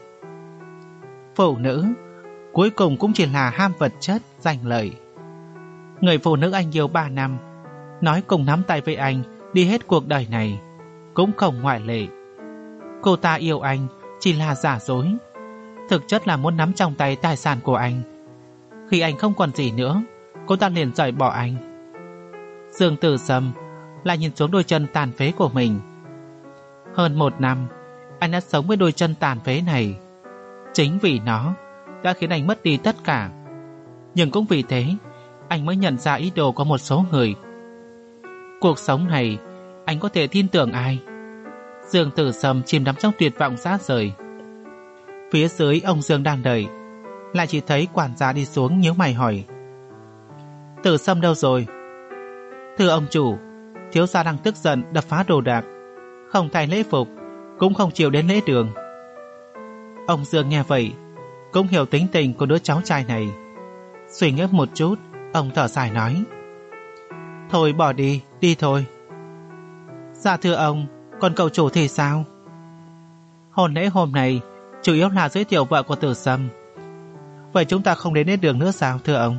Phụ nữ cuối cùng cũng chỉ là ham vật chất, giành lợi. Người phụ nữ anh yêu 3 năm, nói cùng nắm tay với anh đi hết cuộc đời này, cũng không ngoại lệ. Cô ta yêu anh chỉ là giả dối, thực chất là muốn nắm trong tay tài sản của anh. Khi anh không còn gì nữa, cô ta liền rời bỏ anh. Dương Tử Sâm lại nhìn xuống đôi chân tàn phế của mình. Hơn 1 năm, anh đã sống với đôi chân tàn phế này. Chính vì nó đã khiến anh mất đi tất cả. Nhưng cũng vì thế, anh mới nhận ra ý đồ của một số người. Cuộc sống này, anh có thể tin tưởng ai? Dương Tử Sâm chìm đắm trong tuyệt vọng rã rời. Phía dưới ông Dương đang đợi, lại chỉ thấy quản gia đi xuống nhíu mày hỏi: Tử Sâm đâu rồi? Thưa ông chủ, thiếu gia đang tức giận đập phá đồ đạc, không thay lễ phục, cũng không chịu đến lễ đường. Ông Dương nghe vậy cũng hiểu tính tình của đứa cháu trai này. Suy nghĩ một chút, ông thở dài nói: Thôi bỏ đi, đi thôi. Dạ thưa ông, còn cậu chủ thì sao? Hôn lễ hôm nay chủ yếu là giới thiệu vợ của Tử Sâm. Vậy chúng ta không đến lễ đường nữa sao thưa ông?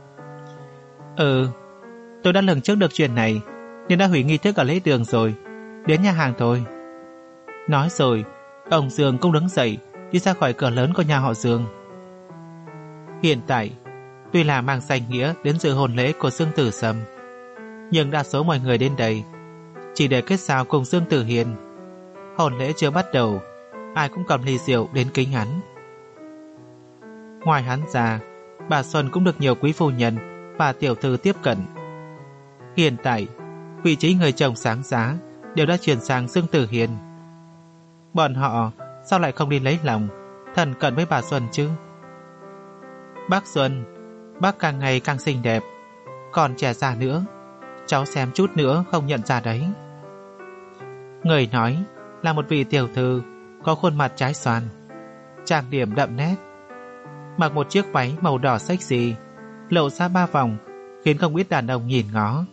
Tôi đã lường trước được chuyện này, nên đã hủy nghi thức ở lễ đường rồi, đến nhà hàng thôi. Nói rồi, ông Dương cũng đứng dậy đi ra khỏi cửa lớn của nhà họ Dương. Hiện tại, tuy là mang danh nghĩa đến dự hôn lễ của Dương Tử Sâm, nhưng đa số mọi người đến đây chỉ để kết giao cùng Dương Tử Hiền. Hôn lễ chưa bắt đầu, ai cũng cầm ly rượu đến kính hắn. Ngoài hắn ra, bà Xuân cũng được nhiều quý phu nhân và tiểu thư tiếp cận. Hiện tại, vị trí người chồng sáng giá đều đã chuyển sang Dương Tử Hiền. Bọn họ sao lại không đi lấy lòng, thân cận với bà Xuân chứ? Bác Xuân, bác càng ngày càng xinh đẹp, còn trẻ già nữa, cháu xem chút nữa không nhận ra đấy. Người nói là một vị tiểu thư có khuôn mặt trái xoan, trang điểm đậm nét, mặc một chiếc váy màu đỏ sexy, lộ ra 3 vòng, khiến không ít đàn ông nhìn ngó.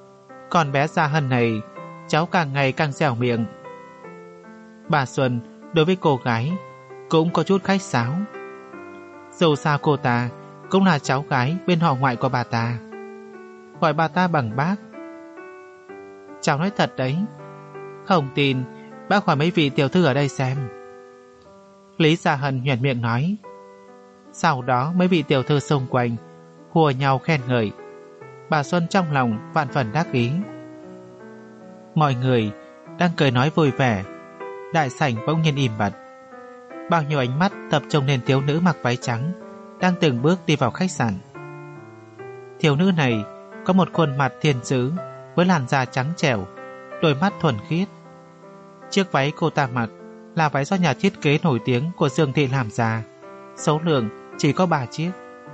Còn bé Gia Hân này, cháu càng ngày càng dẻo miệng. Bà Xuân đối với cô gái cũng có chút khách sáo. Dù sao cô ta cũng là cháu gái bên họ ngoại của bà ta, gọi bà ta bằng bác. Cháu nói thật đấy, không tin bác hỏi mấy vị tiểu thư ở đây xem. Lý Gia Hân nhoẻn miệng nói. Sau đó mấy vị tiểu thư xung quanh hùa nhau khen ngợi. Bà Xuân trong lòng vạn phần đắc ý. Mọi người đang cười nói vui vẻ, đại sảnh bỗng nhiên im bặt. Bao nhiêu ánh mắt tập trung lên thiếu nữ mặc váy trắng đang từng bước đi vào khách sạn. Thiếu nữ này có một khuôn mặt thiên sứ với làn da trắng trẻo, đôi mắt thuần khiết. Chiếc váy cô ta mặc là váy do nhà thiết kế nổi tiếng của Dương Thị làm ra, số lượng chỉ có 3 chiếc.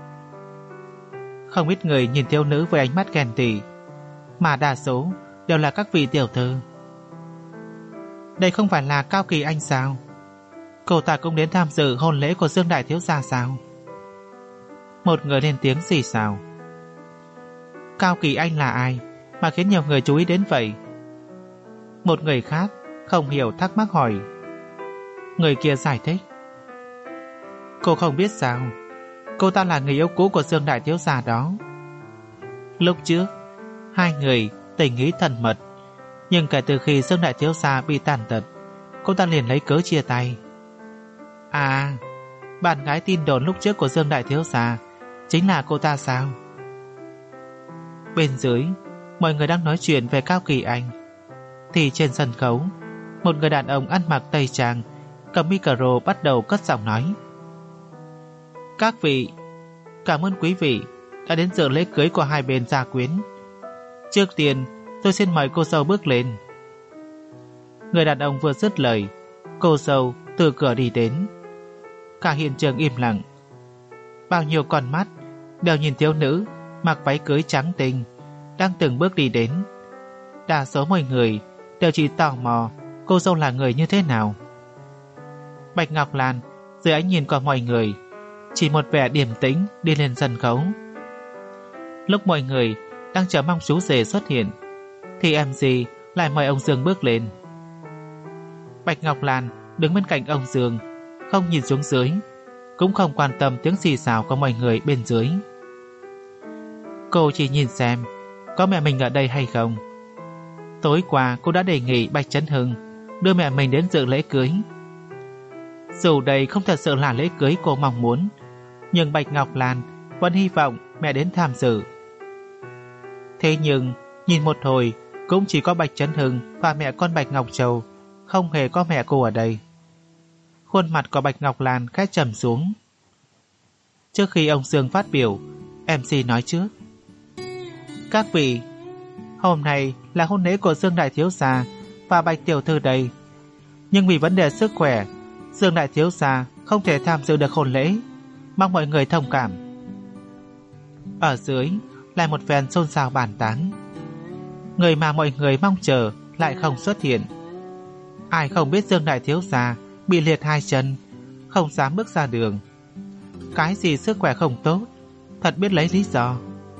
Không ít người nhìn thiếu nữ với ánh mắt ghen tị, mà đa số đều là các vị tiểu thư. Đây không phải là Cao Kỳ Anh sao? Cô ta cũng đến tham dự hôn lễ của Dương đại thiếu gia sao? Một người lên tiếng xì xào. Cao Kỳ Anh là ai mà khiến nhiều người chú ý đến vậy? Một người khác không hiểu thắc mắc hỏi. Người kia giải thích. Cô không biết sao? Cô ta là người yêu cũ của Dương đại thiếu gia đó. Lúc trước hai người tình ý thân mật, nhưng kể từ khi Dương đại thiếu gia bị tàn tật, cô ta liền lấy cớ chia tay. À, bạn gái tin đồn lúc trước của Dương đại thiếu gia chính là cô ta sao? Bên dưới mọi người đang nói chuyện về Cao Kỳ Anh, thì trên sân khấu một người đàn ông ăn mặc tây trang cầm micro bắt đầu cất giọng nói. Các vị, cảm ơn quý vị đã đến dự lễ cưới của hai bên gia quyến. Trước tiên tôi xin mời cô dâu bước lên. Người đàn ông vừa dứt lời, cô dâu từ cửa đi đến. Cả hiện trường im lặng. Bao nhiêu con mắt đều nhìn thiếu nữ mặc váy cưới trắng tinh đang từng bước đi đến. Đa số mọi người đều chỉ tò mò cô dâu là người như thế nào. Bạch Ngọc Lan dưới ánh nhìn của mọi người chỉ một vẻ điềm tĩnh đi lên sân khấu. Lúc mọi người đang chờ mong chú rể xuất hiện, thì MC lại mời ông Dương bước lên. Bạch Ngọc Lan đứng bên cạnh ông Dương, không nhìn xuống dưới, cũng không quan tâm tiếng xì xào của mọi người bên dưới. Cô chỉ nhìn xem có mẹ mình ở đây hay không. Tối qua cô đã đề nghị Bạch Chấn Hưng đưa mẹ mình đến dự lễ cưới. Dù đây không thật sự là lễ cưới cô mong muốn, nhưng Bạch Ngọc Lan vẫn hy vọng mẹ đến tham dự. Thế nhưng nhìn một hồi cũng chỉ có Bạch Chấn Hưng và mẹ con Bạch Ngọc Châu, không hề có mẹ cô ở đây. Khuôn mặt của Bạch Ngọc Lan khẽ trầm xuống. Trước khi ông Dương phát biểu, MC nói trước. Các vị, hôm nay là hôn lễ của Dương đại thiếu gia và Bạch tiểu thư đây, nhưng vì vấn đề sức khỏe, Dương đại thiếu gia không thể tham dự được hôn lễ, mong mọi người thông cảm. Ở dưới lại một phen xôn xao bàn tán. Người mà mọi người mong chờ lại không xuất hiện. Ai không biết Dương đại thiếu gia bị liệt hai chân, không dám bước ra đường. Cái gì sức khỏe không tốt, thật biết lấy lý do.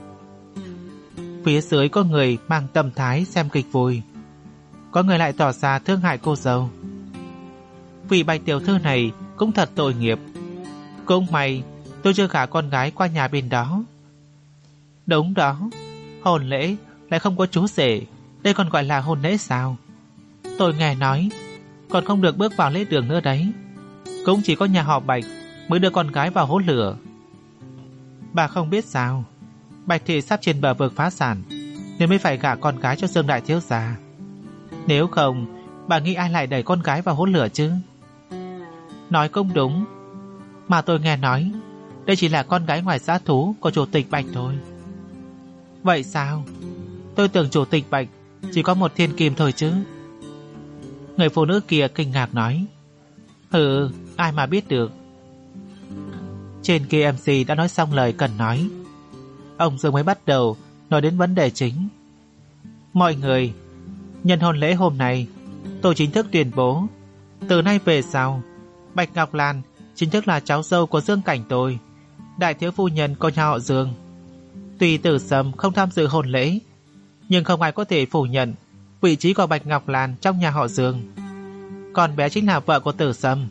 Phía dưới có người mang tâm thái xem kịch vui, có người lại tỏ ra thương hại cô dâu. Vì Bạch tiểu thư này cũng thật tội nghiệp. Cũng may tôi chưa gả con gái qua nhà bên đó. Đúng đó, hôn lễ lại không có chú rể, đây còn gọi là hôn lễ sao? Tôi nghe nói còn không được bước vào lễ đường nữa đấy. Cũng chỉ có nhà họ Bạch mới đưa con gái vào hố lửa. Bà không biết sao, Bạch thị sắp trên bờ vực phá sản, nên mới phải gả con gái cho Dương đại thiếu gia. Nếu không, bà nghĩ ai lại đẩy con gái vào hố lửa chứ? Nói cũng đúng, mà tôi nghe nói đây chỉ là con gái ngoài giá thú của chủ tịch Bạch thôi. Vậy sao? Tôi tưởng chủ tịch Bạch chỉ có một thiên kim thôi chứ. Người phụ nữ kia kinh ngạc nói. Ai mà biết được. Trên kia MC đã nói xong lời cần nói. Ông Dương mới bắt đầu nói đến vấn đề chính. Mọi người, nhân hôn lễ hôm nay, tôi chính thức tuyên bố, từ nay về sau, Bạch Ngọc Lan chính thức là cháu dâu của Dương Cảnh tôi, đại thiếu phu nhân của nhà họ Dương. Tuy Tử Sâm không tham dự hôn lễ, nhưng không ai có thể phủ nhận vị trí của Bạch Ngọc Lan trong nhà họ Dương. Con bé chính là vợ của Tử Sâm.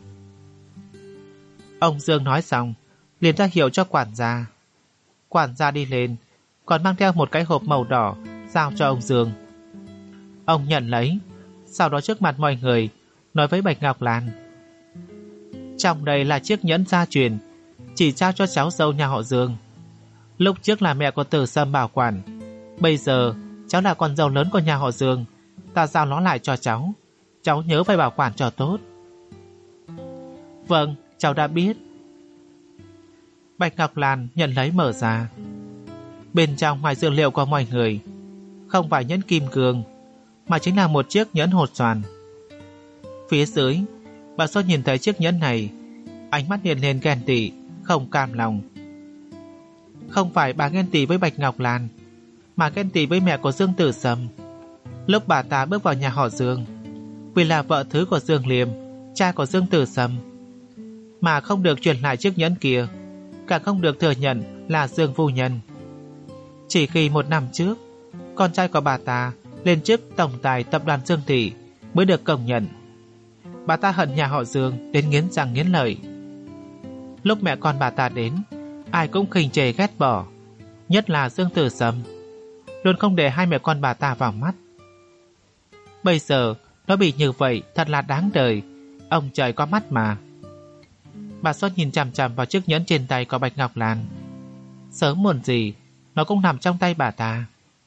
Ông Dương nói xong, liền ra hiệu cho quản gia. Quản gia đi lên, còn mang theo một cái hộp màu đỏ, giao cho ông Dương. Ông nhận lấy, sau đó trước mặt mọi người, nói với Bạch Ngọc Lan. Trong đây là chiếc nhẫn gia truyền, chỉ trao cho cháu dâu nhà họ Dương. Lúc trước là mẹ của Tử Sâm bảo quản, bây giờ cháu là con dâu lớn của nhà họ Dương, ta giao nó lại cho cháu. Cháu nhớ phải bảo quản cho tốt. Vâng, cháu đã biết. Bạch Ngọc Lan nhận lấy mở ra. Bên trong ngoài dữ liệu của mọi người, không phải nhẫn kim cương, mà chính là một chiếc nhẫn hột xoàn. Phía dưới, bà Xuân nhìn thấy chiếc nhẫn này, ánh mắt hiện lên ghen tị, không cam lòng. Không phải bà ghen tị với Bạch Ngọc Lan, mà ghen tị với mẹ của Dương Tử Sâm. Lúc bà ta bước vào nhà họ Dương, vì là vợ thứ của Dương Liêm, cha của Dương Tử Sâm, mà không được truyền lại chiếc nhẫn kia, càng không được thừa nhận là Dương phu nhân. Chỉ khi 1 năm trước, con trai của bà ta lên chức tổng tài tập đoàn Dương Thị mới được công nhận. Bà ta hận nhà họ Dương đến nghiến răng nghiến lợi. Lúc mẹ con bà ta đến, ai cũng khinh chê ghét bỏ, nhất là Dương Tử Sâm, luôn không để hai mẹ con bà ta vào mắt. Bây giờ nó bị như vậy thật là đáng đời, ông trời có mắt mà. Bà Xuân nhìn chằm chằm vào chiếc nhẫn trên tay của Bạch Ngọc Lan. Sớm muộn gì nó cũng nằm trong tay bà ta.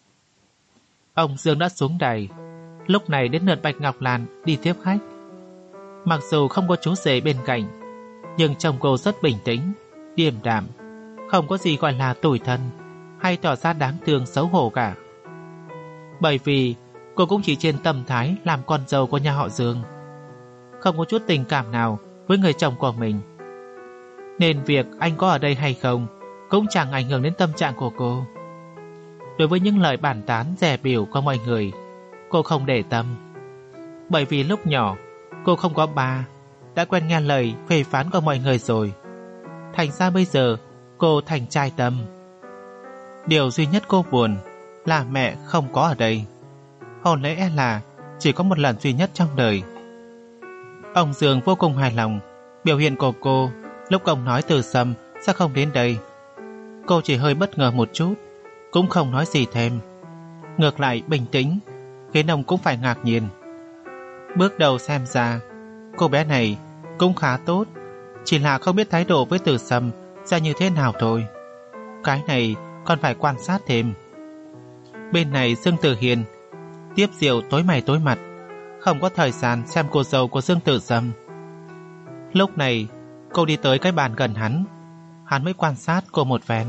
Ông Dương đã xuống đài, lúc này đến lượt Bạch Ngọc Lan đi tiếp khách. Mặc dù không có chú rể bên cạnh, nhưng trông cô rất bình tĩnh, điềm đạm, không có gì gọi là tủi thân hay tỏ ra đáng thương xấu hổ cả. Bởi vì cô cũng chỉ trên tâm thái làm con dâu của nhà họ Dương, không có chút tình cảm nào với người chồng của mình, nên việc anh có ở đây hay không cũng chẳng ảnh hưởng đến tâm trạng của cô. Đối với những lời bàn tán dè bỉu của mọi người, cô không để tâm. Bởi vì lúc nhỏ cô không có ba, đã quen nghe lời phê phán của mọi người rồi. Thành ra bây giờ cô thành trai tâm. Điều duy nhất cô buồn là mẹ không có ở đây. Hôn lễ là chỉ có một lần duy nhất trong đời. Ông Dương vô cùng hài lòng biểu hiện của cô lúc ông nói Tử Sâm sẽ không đến đây. Cô chỉ hơi bất ngờ một chút, cũng không nói gì thêm. Ngược lại bình tĩnh, khiến ông cũng phải ngạc nhiên. Bước đầu xem ra cô bé này cũng khá tốt, chỉ là không biết thái độ với Tử Sâm sẽ như thế nào thôi. Cái này còn phải quan sát thêm. Bên này Dương Tử Hiền tiếp rượu tối mày tối mặt, không có thời gian xem cô dâu của Dương Tử Sâm. Lúc này cô đi tới cái bàn gần hắn mới quan sát cô một phen.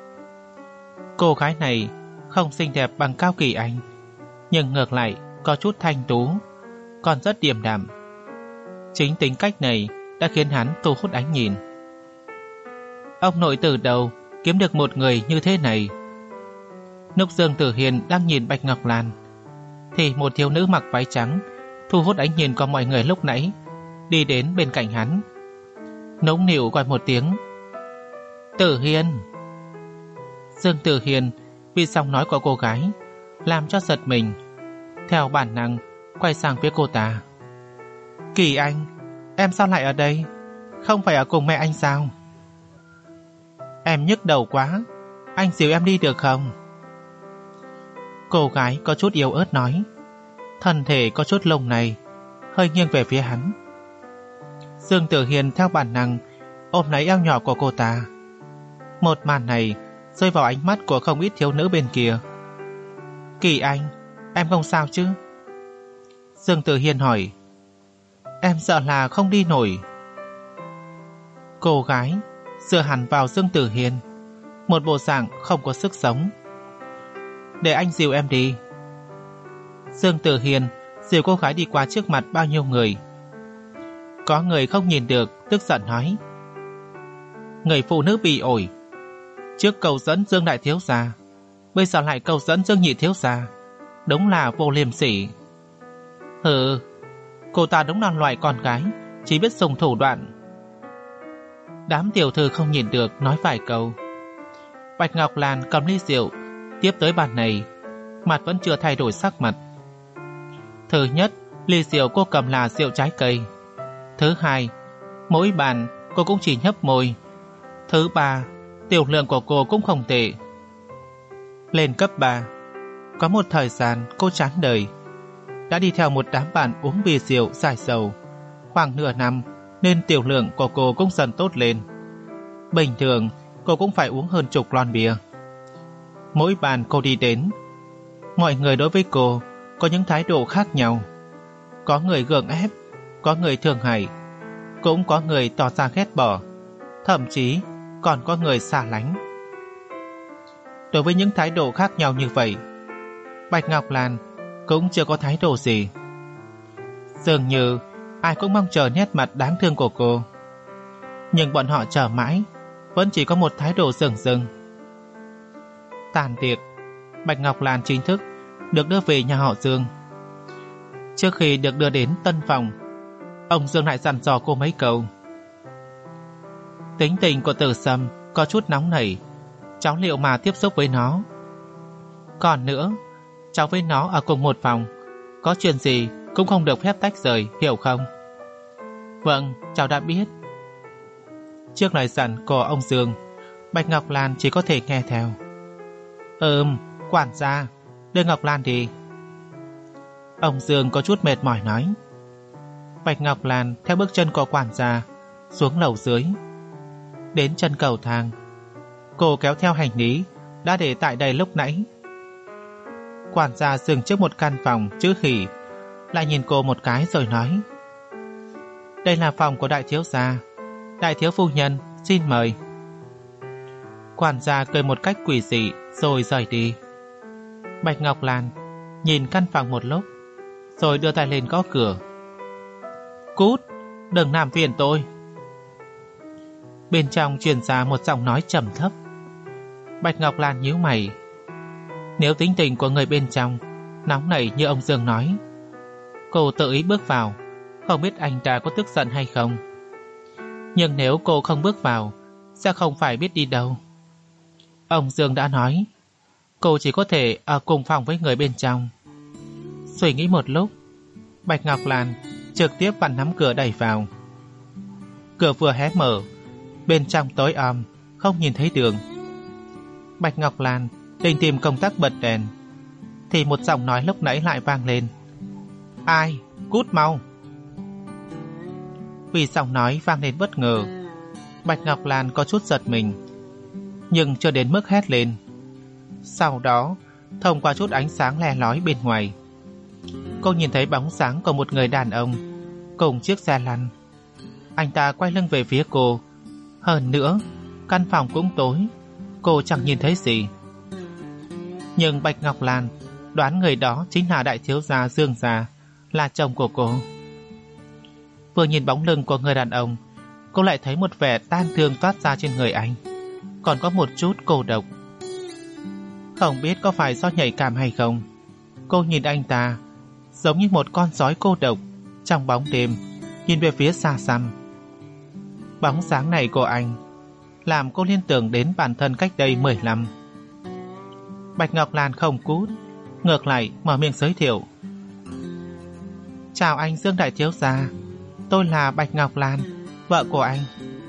Cô gái này không xinh đẹp bằng Cao Kỳ Anh, nhưng ngược lại có chút thanh tú, còn rất điềm đạm. Chính tính cách này đã khiến hắn thu hút ánh nhìn. Ông nội từ đầu kiếm được một người như thế này? Lúc Dương Tử Hiền đang nhìn Bạch Ngọc Lan, thì một thiếu nữ mặc váy trắng thu hút ánh nhìn của mọi người lúc nãy đi đến bên cạnh hắn, nũng nịu gọi một tiếng Tử Hiền. Dương Tử Hiền vì giọng nói của cô gái làm cho giật mình, theo bản năng quay sang phía cô ta. Kỳ Anh, em sao lại ở đây? Không phải ở cùng mẹ anh sao? Em nhức đầu quá, anh dìu em đi được không? Cô gái có chút yếu ớt nói, thân thể có chút lông này hơi nghiêng về phía hắn. Dương Tử Hiền theo bản năng ôm lấy eo nhỏ của cô ta. Một màn này rơi vào ánh mắt của không ít thiếu nữ bên kia. Kỳ Anh, em không sao chứ? Dương Tử Hiền hỏi. Em sợ là không đi nổi. Cô gái dựa hẳn vào Dương Tử Hiền, một bộ dạng không có sức sống. Để anh dìu em đi. Dương Tử Hiền dìu cô gái đi qua trước mặt bao nhiêu người. Có người không nhìn được tức giận nói, người phụ nữ bị ổi, trước cầu dẫn Dương đại thiếu gia, bây giờ lại cầu dẫn Dương nhị thiếu gia, đúng là vô liêm sỉ. Hừ, cô ta đúng là loại con gái chỉ biết dùng thủ đoạn. Đám tiểu thư không nhìn được nói vài câu. Bạch Ngọc Lan cầm ly rượu tiếp tới bàn này, mặt vẫn chưa thay đổi sắc mặt. Thứ nhất ly rượu cô cầm là rượu trái cây. Thứ hai, mỗi bàn cô cũng chỉ nhấp môi. Thứ ba, tiểu lượng của cô cũng không tệ. Lên cấp 3, có một thời gian cô chán đời, đã đi theo một đám bạn uống bia rượu giải sầu. Khoảng nửa năm nên tiểu lượng của cô cũng dần tốt lên. Bình thường cô cũng phải uống hơn chục lon bia. Mỗi bàn cô đi đến, mọi người đối với cô có những thái độ khác nhau. Có người gượng ép, có người thương hại, cũng có người tỏ ra ghét bỏ, thậm chí còn có người xa lánh. Đối với những thái độ khác nhau như vậy, Bạch Ngọc Lan cũng chưa có thái độ gì. Dường như ai cũng mong chờ nét mặt đáng thương của cô, nhưng bọn họ chờ mãi vẫn chỉ có một thái độ dửng dưng. Tàn tiệc, Bạch Ngọc Lan chính thức được đưa về nhà họ Dương. Trước khi được đưa đến tân phòng, ông Dương lại dặn dò cô mấy câu. Tính tình của Tử Sâm có chút nóng nảy, cháu liệu mà tiếp xúc với nó. Còn nữa, cháu với nó ở cùng một phòng, có chuyện gì cũng không được phép tách rời, hiểu không? Vâng, cháu đã biết. Trước lời dặn của ông Dương, Bạch Ngọc Lan chỉ có thể nghe theo. Quản gia, đưa Ngọc Lan đi. Ông Dương có chút mệt mỏi nói. Bạch Ngọc Lan theo bước chân của quản gia xuống lầu dưới. Đến chân cầu thang, cô kéo theo hành lý đã để tại đây lúc nãy. Quản gia dừng trước một căn phòng chữ khỉ, lại nhìn cô một cái rồi nói. Đây là phòng của đại thiếu gia, đại thiếu phu nhân xin mời. Quản gia cười một cách quỷ dị rồi rời đi. Bạch Ngọc Lan nhìn căn phòng một lúc, rồi đưa tay lên gõ cửa. Cút, đừng làm phiền tôi. Bên trong truyền ra một giọng nói trầm thấp. Bạch Ngọc Lan nhíu mày. Nếu tính tình của người bên trong nóng nảy như ông Dương nói, cô tự ý bước vào, không biết anh ta có tức giận hay không. Nhưng nếu cô không bước vào, sẽ không phải biết đi đâu. Ông Dương đã nói, cô chỉ có thể ở cùng phòng với người bên trong. Suy nghĩ một lúc, Bạch Ngọc Lan trực tiếp vặn nắm cửa đẩy vào. Cửa vừa hé mở, bên trong tối om, không nhìn thấy đường. Bạch Ngọc Lan định tìm công tắc bật đèn, thì một giọng nói lúc nãy lại vang lên. Ai? Cút mau! Vì giọng nói vang lên bất ngờ, Bạch Ngọc Lan có chút giật mình, nhưng chưa đến mức hét lên. Sau đó, thông qua chút ánh sáng le lói bên ngoài, cô nhìn thấy bóng sáng của một người đàn ông cùng chiếc xe lăn. Anh ta quay lưng về phía cô. Hơn nữa, căn phòng cũng tối, cô chẳng nhìn thấy gì. Nhưng Bạch Ngọc Lan đoán người đó chính là đại thiếu gia Dương gia, là chồng của cô. Vừa nhìn bóng lưng của người đàn ông, cô lại thấy một vẻ tan thương toát ra trên người anh, còn có một chút cô độc. Không biết có phải do nhạy cảm hay không, cô nhìn anh ta giống như một con sói cô độc trong bóng đêm, nhìn về phía xa xăm. Bóng sáng này của anh làm cô liên tưởng đến bản thân cách đây 10 năm. Bạch Ngọc Lan không cút, ngược lại mở miệng giới thiệu. Chào anh Dương đại thiếu gia, tôi là Bạch Ngọc Lan, vợ của anh.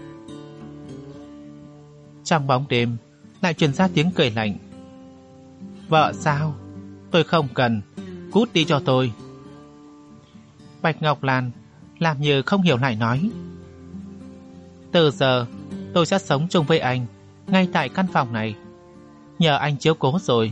Trong bóng đêm lại truyền ra tiếng cười lạnh. Vợ sao? Tôi không cần, cút đi cho tôi. Bạch Ngọc Lan làm như không hiểu lại nói. Từ giờ tôi sẽ sống chung với anh ngay tại căn phòng này, nhờ anh chiếu cố rồi.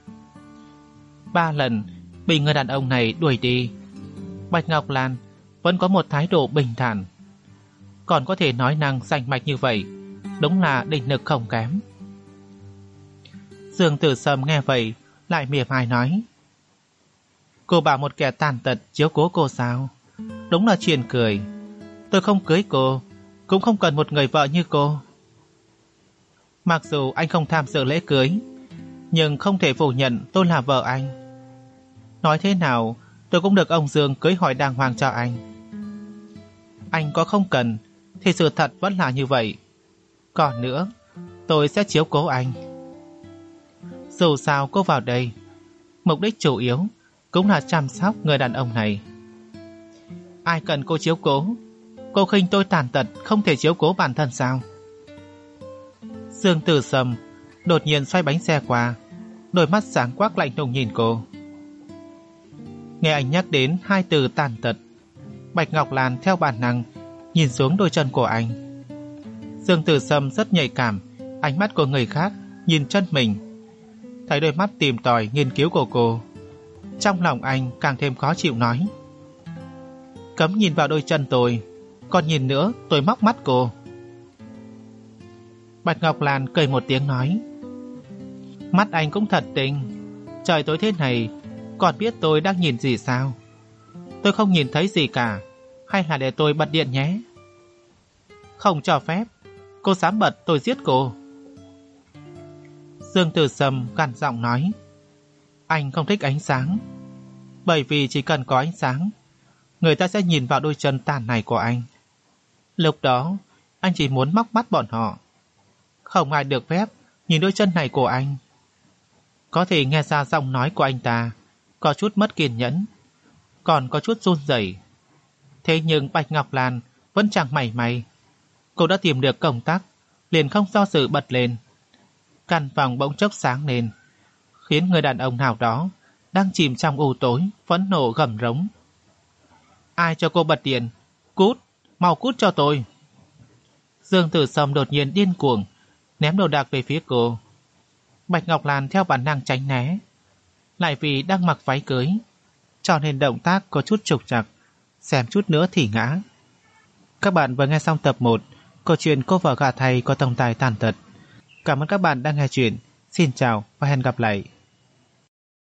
3 lần bị người đàn ông này đuổi đi, Bạch Ngọc Lan vẫn có một thái độ bình thản, còn có thể nói năng rành mạch như vậy, đúng là định lực không kém. Dương Tử Sâm nghe vậy lại mỉa mai nói. Cô bảo một kẻ tàn tật chiếu cố cô sao? Đúng là chuyện cười. Tôi không cưới cô, cũng không cần một người vợ như cô. Mặc dù anh không tham dự lễ cưới, nhưng không thể phủ nhận tôi là vợ anh. Nói thế nào tôi cũng được ông Dương cưới hỏi đàng hoàng cho anh. Anh có không cần thì sự thật vẫn là như vậy. Còn nữa, tôi sẽ chiếu cố anh. Dù sao cô vào đây, mục đích chủ yếu cũng là chăm sóc người đàn ông này. Ai cần cô chiếu cố? Cô khinh tôi tàn tật, không thể chiếu cố bản thân sao? Dương Tử Sâm đột nhiên xoay bánh xe qua, đôi mắt sáng quắc lạnh lùng nhìn cô. Nghe anh nhắc đến hai từ tàn tật, Bạch Ngọc Lan theo bản năng nhìn xuống đôi chân của anh. Dương Tử Sâm rất nhạy cảm, ánh mắt của người khác nhìn chân mình, thấy đôi mắt tìm tòi nghiên cứu của cô, trong lòng anh càng thêm khó chịu nói: cấm nhìn vào đôi chân tôi, còn nhìn nữa tôi móc mắt cô. Bạch Ngọc Lan cười một tiếng nói: mắt anh cũng thật tinh, trời tối thế này còn biết tôi đang nhìn gì sao? Tôi không nhìn thấy gì cả, hay là để tôi bật điện nhé? Không cho phép, cô dám bật tôi giết cô. Dương Tử Sâm gằn giọng nói: anh không thích ánh sáng, bởi vì chỉ cần có ánh sáng, người ta sẽ nhìn vào đôi chân tàn này của anh. Lúc đó anh chỉ muốn móc mắt bọn họ, không ai được phép nhìn đôi chân này của anh. Có thể nghe ra giọng nói của anh ta có chút mất kiên nhẫn, còn có chút run rẩy. Thế nhưng Bạch Ngọc Lan vẫn chẳng mảy may. Cô đã tìm được công tắc, liền không do dự bật lên. Căn phòng bỗng chốc sáng lên, khiến người đàn ông nào đó đang chìm trong u tối phẫn nộ gầm rống: ai cho cô bật điện? Cút, mau cút cho tôi! Dương Tử Sâm đột nhiên điên cuồng ném đồ đạc về phía cô. Bạch Ngọc Lan theo bản năng tránh né, lại vì đang mặc váy cưới, cho nên động tác có chút trục trặc, xem chút nữa thì ngã. Các bạn vừa nghe xong tập 1 câu chuyện Cô Vợ Gả Thầy có tổng tài tàn tật. Cảm ơn các bạn đang nghe chuyện. Xin chào và hẹn gặp lại.